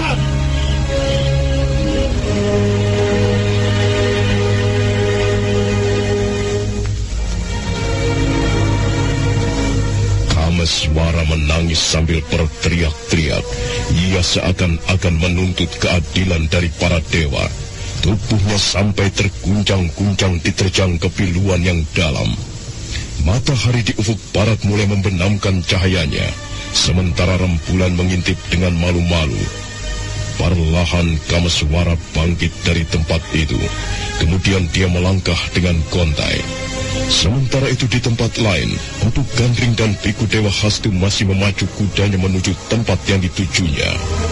Kameswara menangis sambil berteriak-teriak. Ia seakan-akan menuntut keadilan dari para dewa. Tubuhnya sampai terguncang-guncang diterjang kepiluan yang dalam. Matahari di ufuk barat mulai membenamkan cahayanya, sementara rembulan mengintip dengan malu-malu. Perlahan Kameswara bangkit dari tempat itu. Kemudian dia melangkah dengan gontai. Sementara itu di tempat lain, Empu Gandring dan Biku Dewa Hastu masih memacu kudanya menuju tempat yang ditujunya.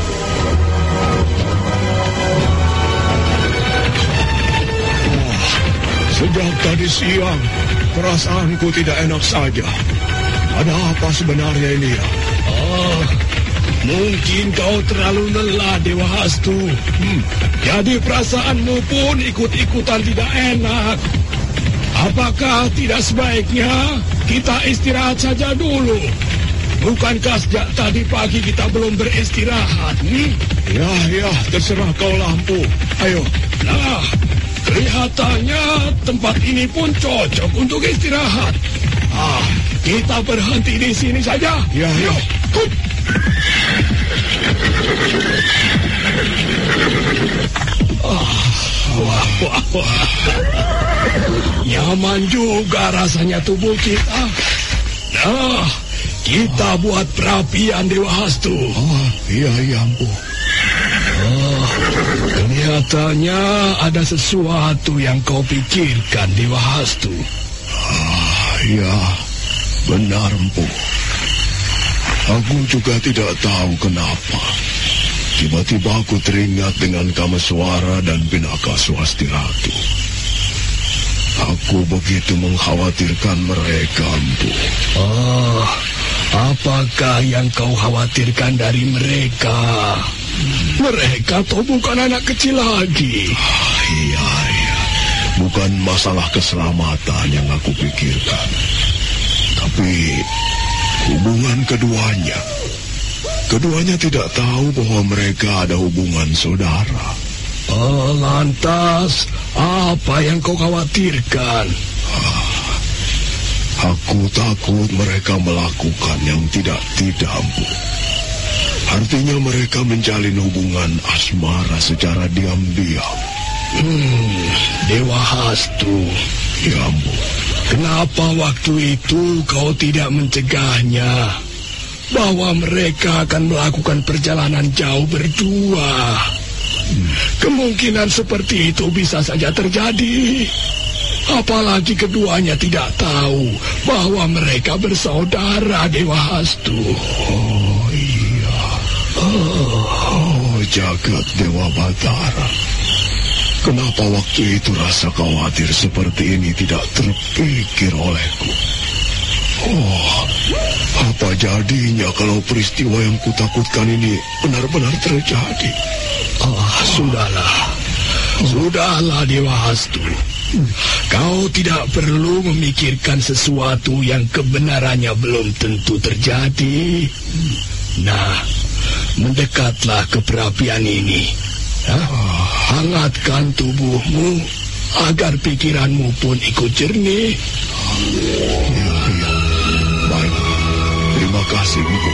Sejak tadi siang, perasaanku tidak enak saja. Ada apa sebenarnya ini ya? Oh, Mungkin kau terlalu lelah, Dewa Hastu. Hmm. Jadi perasaanmu pun ikut-ikutan tidak enak. Apakah tidak sebaiknya kita istirahat saja dulu? Bukankah sejak tadi pagi kita belum beristirahat? Hmm? Ya, ya, terserah kau Lampu. Ayo. Nah, kelihatannya tempat ini pun cocok untuk istirahat. Ah, kita berhenti di sini saja. Ya, ya. Yuk. Ah, wah, wah, wah. Nyaman juga rasanya tubuh kita. Nah, kita buat perapian Dewa Hastu. Oh, iya, iya, Ampu. Oh, kelihatannya ada sesuatu yang kau pikirkan, Dewa Hastu. Ah, ya, benar, Empu. Aku juga tidak tahu kenapa. Tiba-tiba aku teringat dengan Kameswara dan Pinaka Swasti Ratu. Aku begitu mengkhawatirkan mereka, Empu. Oh, apakah yang kau khawatirkan dari mereka? Mereka toh bukan anak kecil lagi. Ah, iya, iya. Bukan masalah keselamatan yang aku pikirkan. Tapi hubungan keduanya. Keduanya tidak tahu bahwa mereka ada hubungan saudara. Oh, lantas apa yang kau khawatirkan? Ah, aku takut mereka melakukan yang tidak-tidak, Ampu. Artinya mereka menjalin hubungan asmara secara diam-diam. Hmm, Dewa Hastu. Ya, Ampu. Kenapa waktu itu kau tidak mencegahnya bahwa mereka akan melakukan perjalanan jauh berdua? Hmm. Kemungkinan seperti itu bisa saja terjadi. Apalagi keduanya tidak tahu bahwa mereka bersaudara, Dewa Hastu. Oh iya. Oh, oh jagat Dewa Batara. Kenapa waktu itu rasa khawatir seperti ini tidak terpikir olehku? Oh, apa jadinya kalau peristiwa yang kutakutkan ini benar-benar terjadi? Oh, sudahlah. Sudahlah, Dewa Hastu. Kau tidak perlu memikirkan sesuatu yang kebenarannya belum tentu terjadi. Nah, mendekatlah ke perapian ini. Hah? Hangatkan tubuhmu agar pikiranmu pun ikut jernih. Ya, ya. Baik. Terima kasih, Ibu.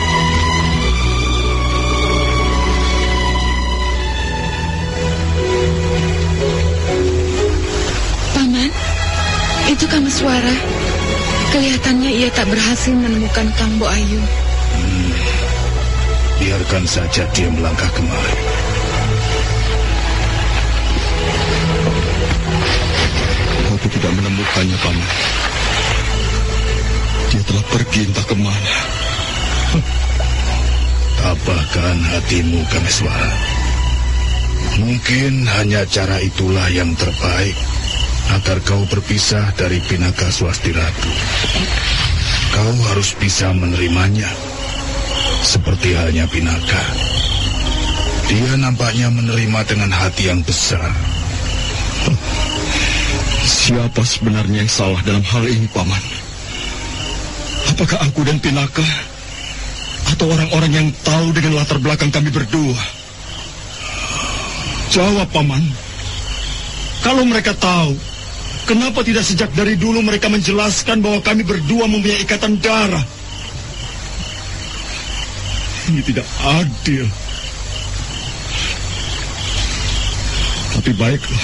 Paman, itu Kameswara. Kelihatannya ia tak berhasil menemukan Kang Bo Ayu. Hmm. Biarkan saja dia melangkah kemari. Aku tidak menemukannya, Paman. Dia telah pergi entah kemana. Tabahkan hatimu, Kameswara. Mungkin hanya cara itulah yang terbaik agar kau berpisah dari Pinaka Swasti Ratu. Kau harus bisa menerimanya. Seperti halnya Pinaka. Dia nampaknya menerima dengan hati yang besar. Siapa sebenarnya yang salah dalam hal ini, Paman? Apakah aku dan Pinaka? Atau orang-orang yang tahu dengan latar belakang kami berdua? Jawab, Paman. Kalau mereka tahu, kenapa tidak sejak dari dulu mereka menjelaskan bahwa kami berdua mempunyai ikatan darah? Ini tidak adil. Tapi baiklah.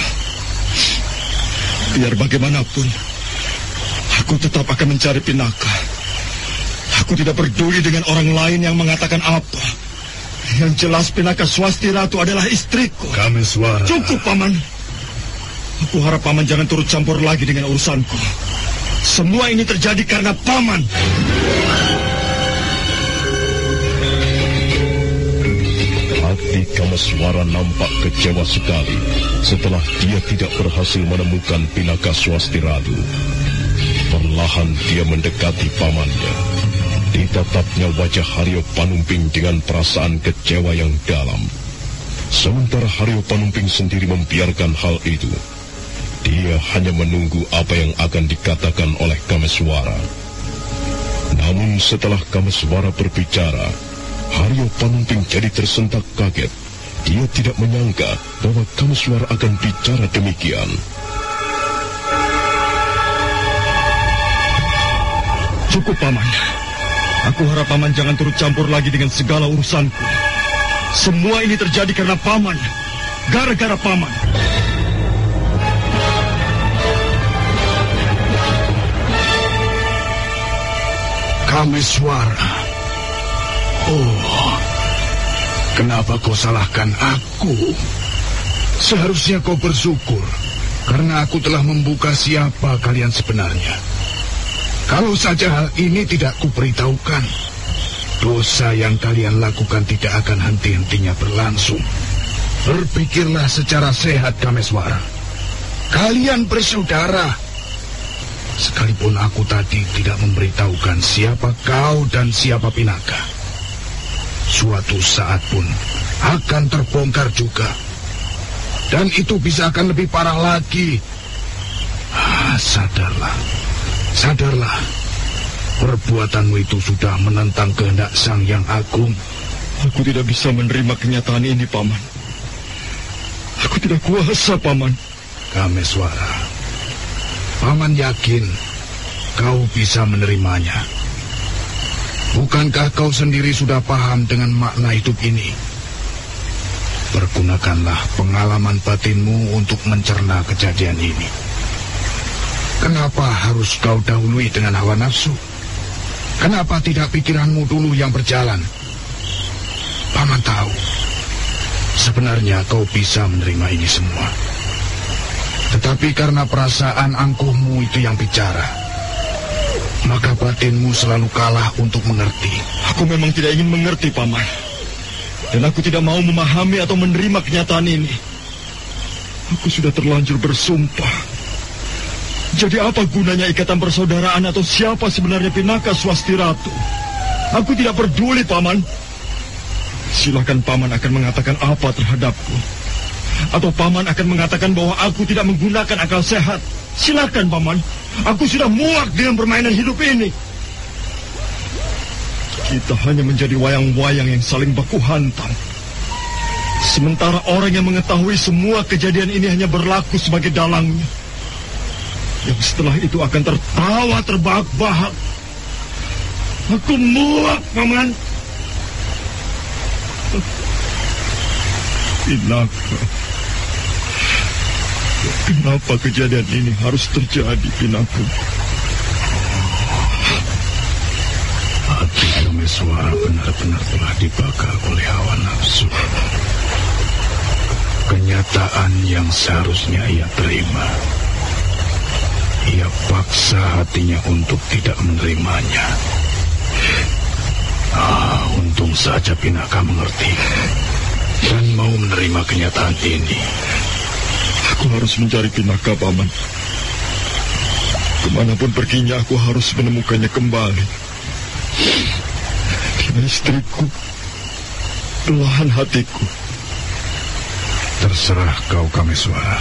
Biar bagaimanapun, aku tetap akan mencari Pinaka. Aku tidak peduli dengan orang lain yang mengatakan apa. Yang jelas Pinaka Swasti Ratu adalah istriku. Kameswara. Cukup, Paman. Aku harap Paman jangan turut campur lagi dengan urusanku. Semua ini terjadi karena Paman. Hati Kameswara nampak kecewa sekali setelah dia tidak berhasil menemukan Pinaka Swasti Ratu. Perlahan dia mendekati pamannya. Ditatapnya wajah Haryo Panumping dengan perasaan kecewa yang dalam. Sementara Haryo Panumping sendiri membiarkan hal itu. Dia hanya menunggu apa yang akan dikatakan oleh Kameswara. Namun setelah Kameswara berbicara, Haryo Panumping jadi tersentak kaget. Dia tidak menyangka bahwa Kameswara akan bicara demikian. Cukup, Paman. Aku harap Paman jangan turut campur lagi dengan segala urusanku. Semua ini terjadi karena Paman. Gara-gara Paman. Kameswara. Oh, kenapa kau salahkan aku? Seharusnya kau bersyukur karena aku telah membuka siapa kalian sebenarnya. Kalau saja hal ini tidak kuberitahukan, dosa yang kalian lakukan tidak akan henti-hentinya berlangsung. Berpikirlah secara sehat, Kameswara. Kalian bersaudara. Sekalipun aku tadi tidak memberitahukan siapa kau dan siapa Pinaka, suatu saat pun akan terbongkar juga. Dan itu bisa akan lebih parah lagi. Ah, sadarlah. Sadarlah, perbuatanmu itu sudah menentang kehendak Sang Yang Agung. Aku tidak bisa menerima kenyataan ini, Paman. Aku tidak kuasa, Paman. Kameswara, Paman yakin kau bisa menerimanya. Bukankah kau sendiri sudah paham dengan makna hidup ini? Pergunakanlah pengalaman batinmu untuk mencerna kejadian ini. Kenapa harus kau dahului dengan hawa nafsu? Kenapa tidak pikiranmu dulu yang berjalan? Paman tahu, sebenarnya kau bisa menerima ini semua. Tetapi karena perasaan angkuhmu itu yang bicara, maka batinmu selalu kalah untuk mengerti. Aku memang tidak ingin mengerti, Paman. Dan aku tidak mau memahami atau menerima kenyataan ini. Aku sudah terlanjur bersumpah. Jadi apa gunanya ikatan persaudaraan atau siapa sebenarnya Pinaka Swasti Ratu? Aku tidak peduli, Paman. Silakan Paman akan mengatakan apa terhadapku. Atau Paman akan mengatakan bahwa aku tidak menggunakan akal sehat. Silakan, Paman. Aku sudah muak dengan permainan hidup ini. Kita hanya menjadi wayang-wayang yang saling baku hantam. Sementara orang yang mengetahui semua kejadian ini hanya berlaku sebagai dalangnya. Yang setelah itu akan tertawa terbahak-bahak. Aku muak, Paman. Pinaka. Kenapa kejadian ini harus terjadi, Pinaka? Hati Kameswara benar-benar telah dibakar oleh hawa nafsu. Kenyataan yang seharusnya ia terima, ia paksa hatinya untuk tidak menerimanya. Ah, untung saja Pinaka mengerti dan mau menerima kenyataan ini. Aku harus mencari Pinaka, Paman. Kemanapun perginya, aku harus menemukannya kembali. Dia istriku, belahan hatiku. Terserah kau, Kameswara.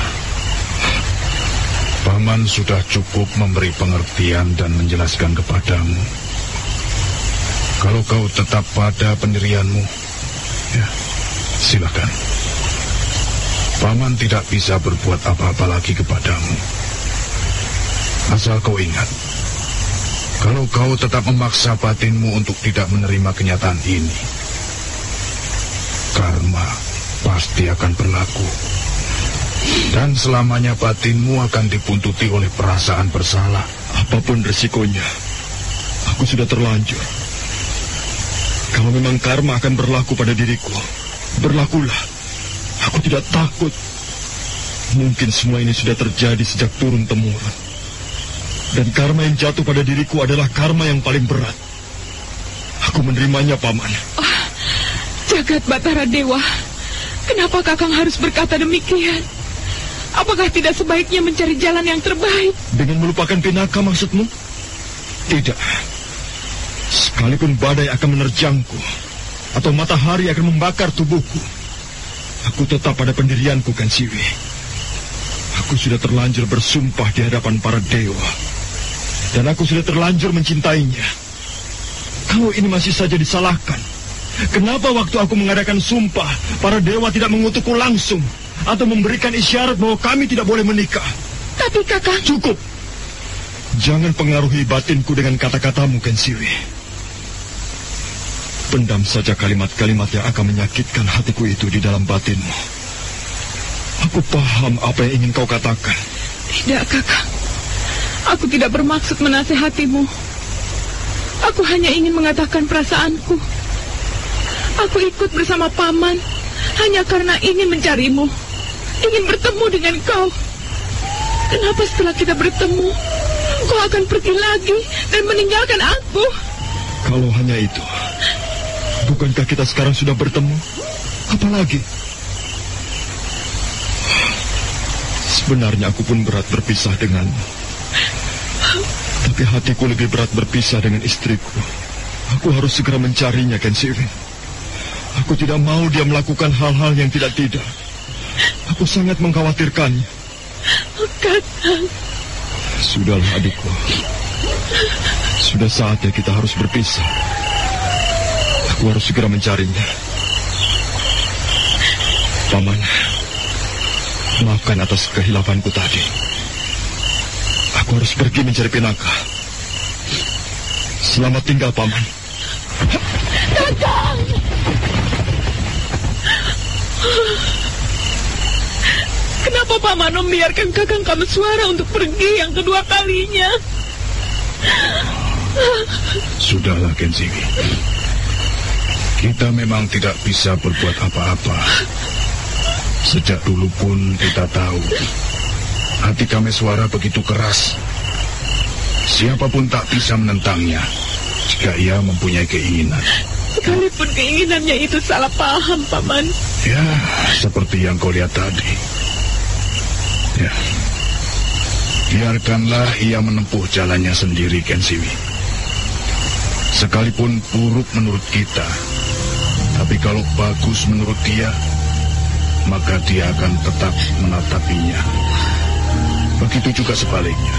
Paman sudah cukup memberi pengertian dan menjelaskan kepadamu. Kalau kau tetap pada pendirianmu, ya, silakan. Paman tidak bisa berbuat apa-apa lagi kepadamu. Asal kau ingat, kalau kau tetap memaksa batinmu untuk tidak menerima kenyataan ini, karma pasti akan berlaku. Dan selamanya batinmu akan dibuntuti oleh perasaan bersalah. Apapun resikonya, aku sudah terlanjur. Kalau memang karma akan berlaku pada diriku, berlakulah. Aku tidak takut. Mungkin semua ini sudah terjadi sejak turun-temurun. Dan karma yang jatuh pada diriku adalah karma yang paling berat. Aku menerimanya, Paman. Oh, Jagat Batara Dewa, kenapa Kakang harus berkata demikian? Apakah tidak sebaiknya mencari jalan yang terbaik? Dengan melupakan Pinaka maksudmu? Tidak. Sekalipun badai akan menerjangku, atau matahari akan membakar tubuhku, aku tetap pada pendirianku, Kensiwi. Aku sudah terlanjur bersumpah di hadapan para dewa, dan aku sudah terlanjur mencintainya. Kalau ini masih saja disalahkan, kenapa waktu aku mengadakan sumpah, para dewa tidak mengutukku langsung, atau memberikan isyarat bahwa kami tidak boleh menikah? Tapi kakak... Cukup. Jangan pengaruhi batinku dengan kata-katamu, Kensiwi. Pendam saja kalimat-kalimat yang akan menyakitkan hatiku itu di dalam batinmu. Aku paham apa yang ingin kau katakan. Tidak, kakak. Aku tidak bermaksud menasehatimu. Aku hanya ingin mengatakan perasaanku. Aku ikut bersama paman hanya karena ingin mencarimu, ingin bertemu dengan kau. Kenapa setelah kita bertemu, kau akan pergi lagi dan meninggalkan aku? Kalau hanya itu, bukankah kita sekarang sudah bertemu? Apalagi? Sebenarnya aku pun berat berpisah denganmu. Tapi hatiku lebih berat berpisah dengan istriku. Aku harus segera mencarinya, Kensiwi. Aku tidak mau dia melakukan hal-hal yang tidak-tidak. Aku sangat mengkhawatirkannya. Kakak. Sudahlah, adikku. Sudah saatnya kita harus berpisah. Aku harus segera mencarinya. Paman, maafkan atas kehilafanku tadi. Aku harus pergi mencari Pinaka. Selamat tinggal, Paman. Kakang! Kenapa Paman membiarkan Kakang Kameswara untuk pergi yang kedua kalinya? Sudahlah, Kensiwi. Kita memang tidak bisa berbuat apa-apa. Sejak dulu pun kita tahu hati Kameswara begitu keras. Siapapun tak bisa menentangnya jika ia mempunyai keinginan. Sekalipun keinginannya itu salah paham, Paman. Ya, seperti yang kau lihat tadi. Ya, biarkanlah ia menempuh jalannya sendiri, Kensiwi. Sekalipun buruk menurut kita, tapi kalau bagus menurut dia, maka dia akan tetap menatapinya. Begitu juga sebaliknya.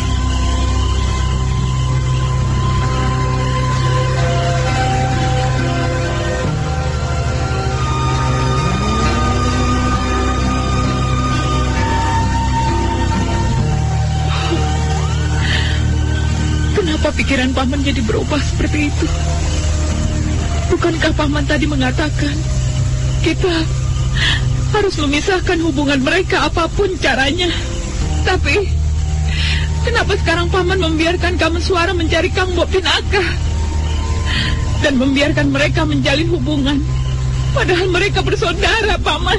Kenapa pikiran Paman jadi berubah seperti itu? Bukankah Paman tadi mengatakan kita harus memisahkan hubungan mereka apapun caranya? Tapi kenapa sekarang Paman membiarkan Kameswara mencari Kang Bob Pinaka dan membiarkan mereka menjalin hubungan, padahal mereka bersaudara, Paman?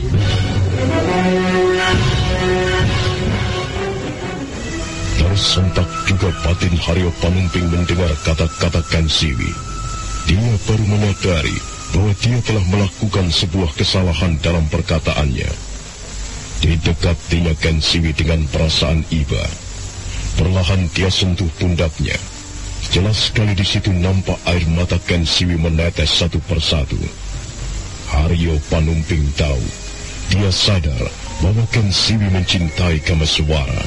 Tersontak juga batin Haryo Panumping mendengar kata-kata Kensiwi. Dia baru menyadari bahwa dia telah melakukan sebuah kesalahan dalam perkataannya. Didekatinya Kensiwi dengan perasaan iba. Perlahan dia sentuh pundaknya. Jelas sekali di situ nampak air mata Kensiwi menetes satu persatu. Haryo Panumping tahu, dia sadar bahwa Kensiwi mencintai Kameswara.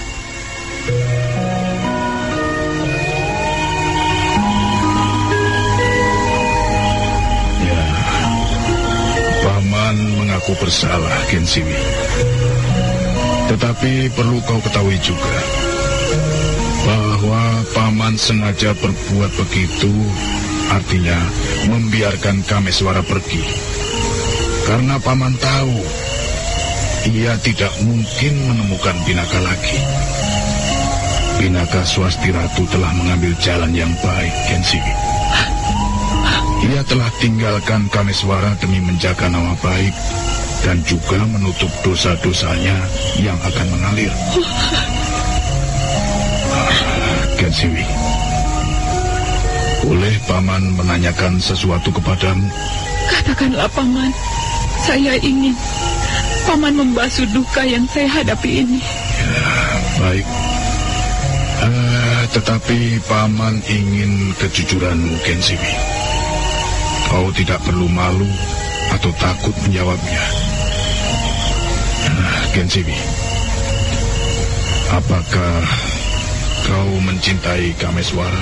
Ya, Paman mengaku bersalah, Kensiwi. Tetapi perlu kau ketahui juga bahwa Paman sengaja berbuat begitu, artinya membiarkan Kameswara pergi. Karena Paman tahu ia tidak mungkin menemukan Pinaka lagi. Pinaka Swasti Ratu telah mengambil jalan yang baik, Kensiwi. Ia telah tinggalkan Kameswara demi menjaga nama baik dan juga menutup dosa-dosanya yang akan mengalir. Ah, Kensiwi, boleh Paman menanyakan sesuatu kepadamu? Katakanlah, Paman. Saya ingin Paman membasuh duka yang saya hadapi ini. Ya, baik. Uh, tetapi Paman ingin kejujuranmu, Kensiwi. Kau tidak perlu malu atau takut menjawabnya. Nah, Kensiwi, apakah kau mencintai Kameswara?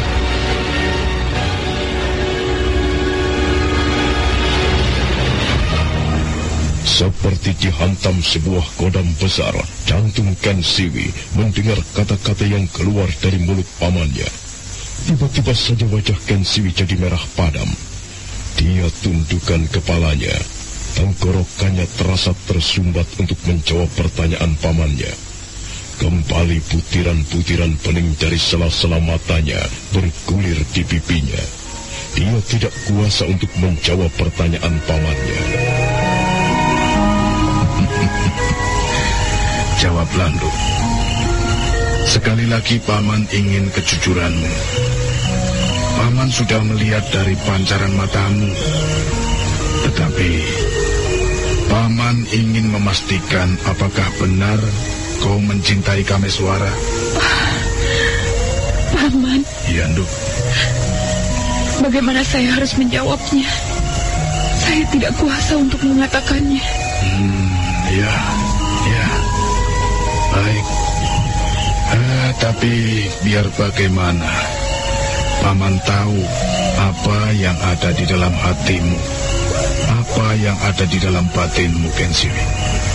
Seperti dihantam sebuah kodam besar, jantung Kensiwi mendengar kata-kata yang keluar dari mulut pamannya. Tiba-tiba saja wajah Kensiwi jadi merah padam. Dia tundukkan kepalanya. Tenggorokannya terasa tersumbat untuk menjawab pertanyaan pamannya. Kembali butiran-butiran bening dari sela-sela matanya bergulir di pipinya. Dia tidak kuasa untuk menjawab pertanyaan pamannya. Jawablah, Nduk. Sekali lagi Paman ingin kejujuranmu. Paman sudah melihat dari pancaran matamu. Tetapi Paman ingin memastikan apakah benar kau mencintai Kameswara. Paman. Iya, Nduk. Bagaimana saya harus menjawabnya? Saya tidak kuasa untuk mengatakannya. Hmm, ya, ya. Baik. Ah, tapi biar bagaimana, Paman tahu apa yang ada di dalam hatimu, apa yang ada di dalam batinmu, Kensiwi.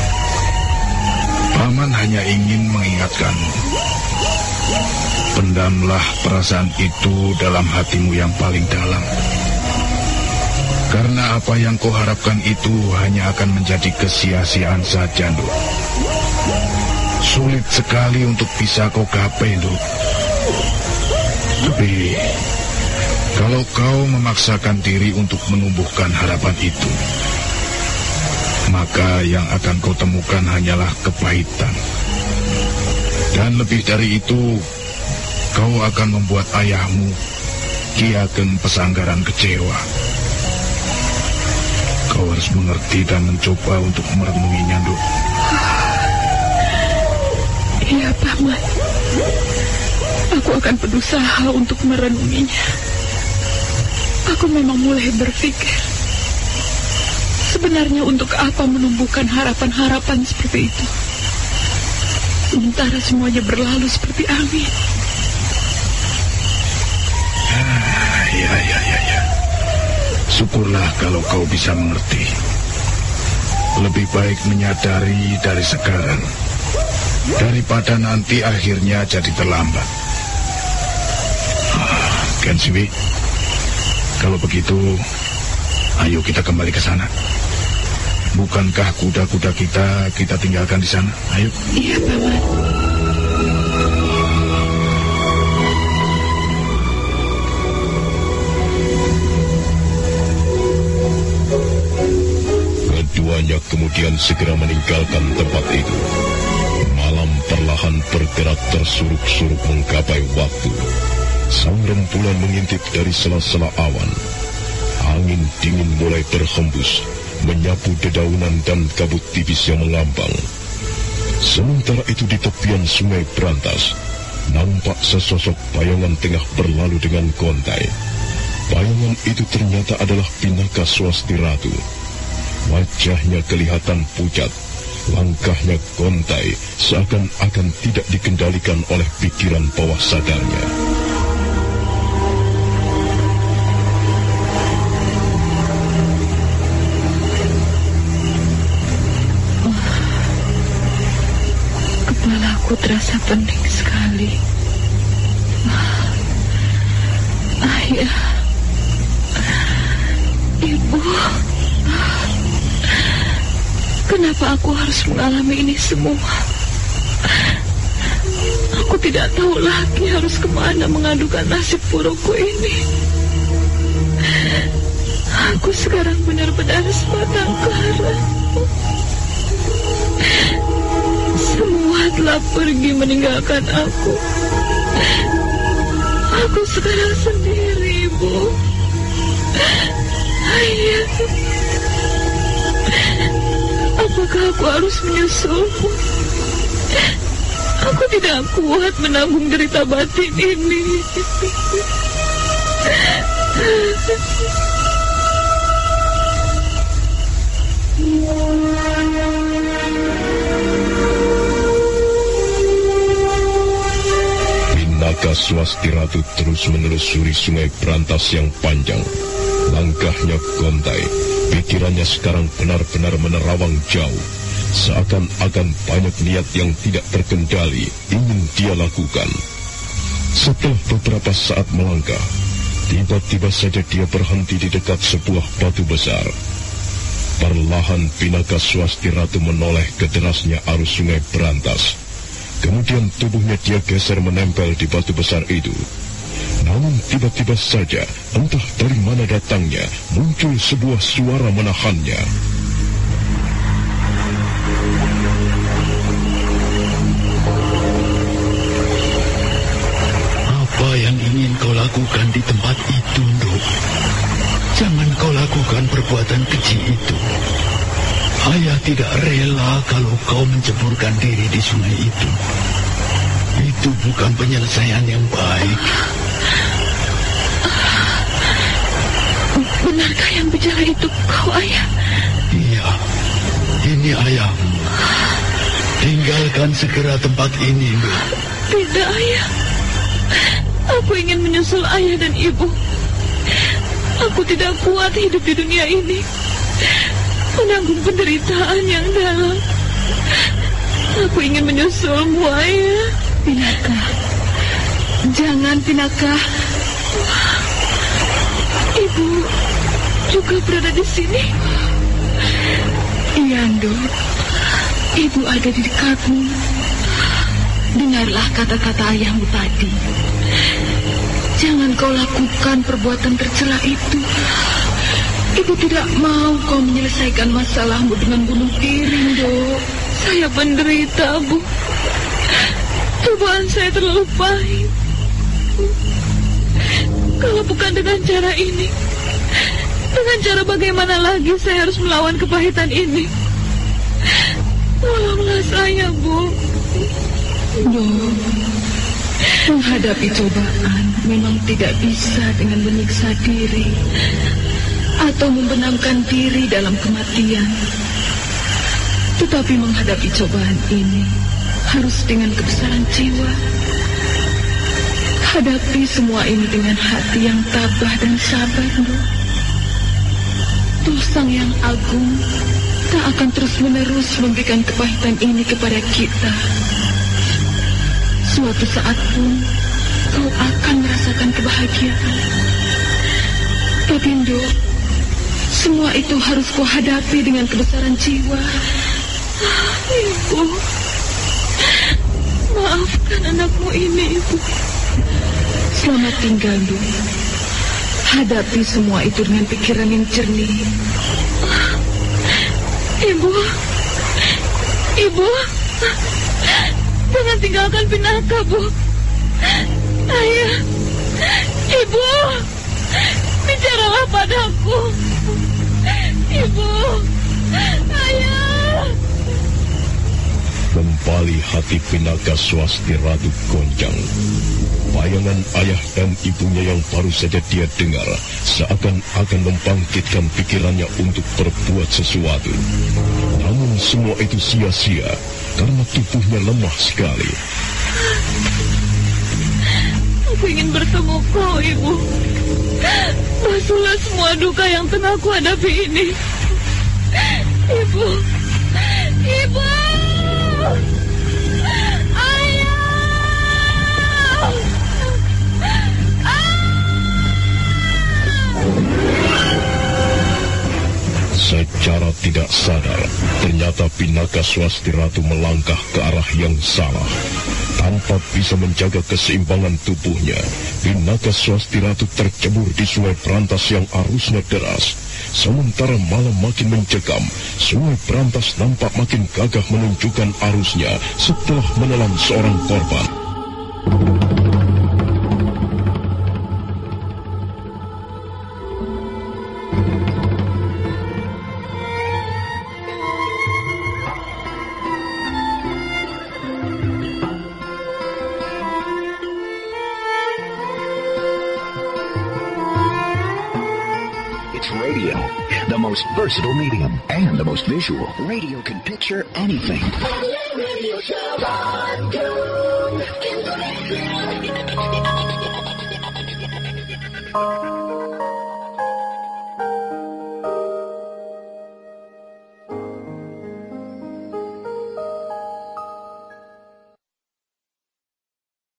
Paman hanya ingin mengingatkanmu. Pendamlah perasaan itu dalam hatimu yang paling dalam. Karena apa yang kau harapkan itu hanya akan menjadi kesia-siaan saja, Nduk. Sulit sekali untuk bisa kau gapai, Nduk. Tapi kalau kau memaksakan diri untuk menumbuhkan harapan itu, maka yang akan kau temukan hanyalah kepahitan. Dan lebih dari itu, kau akan membuat ayahmu, Ki Ageng Pesanggaran, kecewa. Kau harus mengerti dan mencoba untuk merenunginya, Nduk. Iya, Paman. Aku akan berusaha untuk merenunginya. Aku memang mulai berpikir, sebenarnya untuk apa menumbuhkan harapan-harapan seperti itu? Sementara semuanya berlalu seperti angin. Ah, ya, ya, ya, ya. Syukurlah kalau kau bisa mengerti. Lebih baik menyadari dari sekarang, daripada nanti akhirnya jadi terlambat. Ah, Kensiwi, kalau begitu, ayo kita kembali ke sana. Bukankah kuda-kuda kita kita tinggalkan di sana? Ayo. Iya, Paman. Keduanya kemudian segera meninggalkan tempat itu. Malam perlahan bergerak tersuruk-suruk menggapai waktu. Sang rembulan mengintip dari sela-sela awan. Angin dingin mulai berhembus, menyapu dedaunan dan kabut tipis yang mengambang. Sementara itu di tepian sungai Brantas, nampak sesosok bayangan tengah berlalu dengan gontai. Bayangan itu ternyata adalah Pinaka Swasti Ratu. Wajahnya kelihatan pucat, langkahnya gontai, seakan-akan tidak dikendalikan oleh pikiran bawah sadarnya. Oh, kepalaku terasa pening sekali. Ayah, Ibu, kenapa aku harus mengalami ini semua? Aku tidak tahu lagi harus kemana mengadukan nasib burukku ini. Aku sekarang benar-benar sebatang kara. Semua telah pergi meninggalkan aku. Aku sekarang sendiri, Ibu. Ayah, apakah aku harus menyusulmu? Aku tidak kuat menanggung derita batin ini. Pinaka Swasti Ratu terus menelusuri sungai berantas yang panjang. Langkahnya gontai, pikirannya sekarang benar-benar menerawang jauh. Seakan-akan banyak niat yang tidak terkendali ingin dia lakukan. Setelah beberapa saat melangkah, tiba-tiba saja dia berhenti di dekat sebuah batu besar. Perlahan Pinaka Swasti Ratu menoleh ke derasnya arus sungai berantas. Kemudian tubuhnya dia geser menempel di batu besar itu. Namun tiba-tiba saja, entah dari mana datangnya, muncul sebuah suara menahannya. Apa yang ingin kau lakukan di tempat itu, Nduk? Jangan kau lakukan perbuatan keji itu. Ayah tidak rela kalau kau menceburkan diri di sungai itu. Itu bukan penyelesaian yang baik. Benarkah yang bicara itu kau, Ayah? Iya, ini ayahmu. Tinggalkan segera tempat ini, Nduk. Tidak, Ayah. Aku ingin menyusul ayah dan ibu. Aku tidak kuat hidup di dunia ini, menanggung penderitaan yang dalam. Aku ingin menyusulmu, Ayah. Pinaka, jangan, Pinaka. Ibu juga berada di sini. Iya, Nduk. Ibu ada di dekatmu. Dengarlah kata-kata ayahmu tadi. Jangan kau lakukan perbuatan tercela itu. Ibu tidak mau kau menyelesaikan masalahmu dengan bunuh diri, Nduk. Saya menderita, Bu. Cobaan saya terlalu pahit. Kalau bukan dengan cara ini, dengan cara bagaimana lagi saya harus melawan kepahitan ini? Tolonglah saya, Bu. Nduk, menghadapi cobaan memang tidak bisa dengan menyiksa diri atau membenamkan diri dalam kematian. Tetapi menghadapi cobaan ini harus dengan kebesaran jiwa. Hadapi semua ini dengan hati yang tabah dan sabar, Nduk. Toh Sang Yang Agung tak akan terus-menerus memberikan kepahitan ini kepada kita. Suatu saat pun kau akan merasakan kebahagiaan. Tapi, Nduk, semua itu harus kau hadapi dengan kebesaran jiwa. Ibu, maafkan anakmu ini, Ibu. Selamat tinggal, Nduk. Hadapi semua itu dengan pikiran yang jernih. Ibu, Ibu, jangan tinggalkan Pinaka, Bu. Ayah, Ibu, bicaralah padaku. Ibu, Ayah. Kembali hati Pinaka Swasti Ratu goncang. Bayangan ayah dan ibunya yang baru saja dia dengar seakan-akan membangkitkan pikirannya untuk berbuat sesuatu. Namun semua itu sia-sia karena tubuhnya lemah sekali. Aku ingin bertemu kau, Ibu. Basuhlah semua duka yang tengah aku hadapi ini. Ibu, Ibu, Ayah. Secara tidak sadar, ternyata Pinaka Swasti Ratu melangkah ke arah yang salah. Tanpa bisa menjaga keseimbangan tubuhnya, Pinaka Swasti Ratu tercebur di sungai berantas yang arusnya deras. Sementara malam makin mencekam, sungai berantas nampak makin gagah menunjukkan arusnya setelah menelan seorang korban. It's radio, the most versatile medium and the most visual. Radio can picture anything. Radio Show Bandung, Indonesia.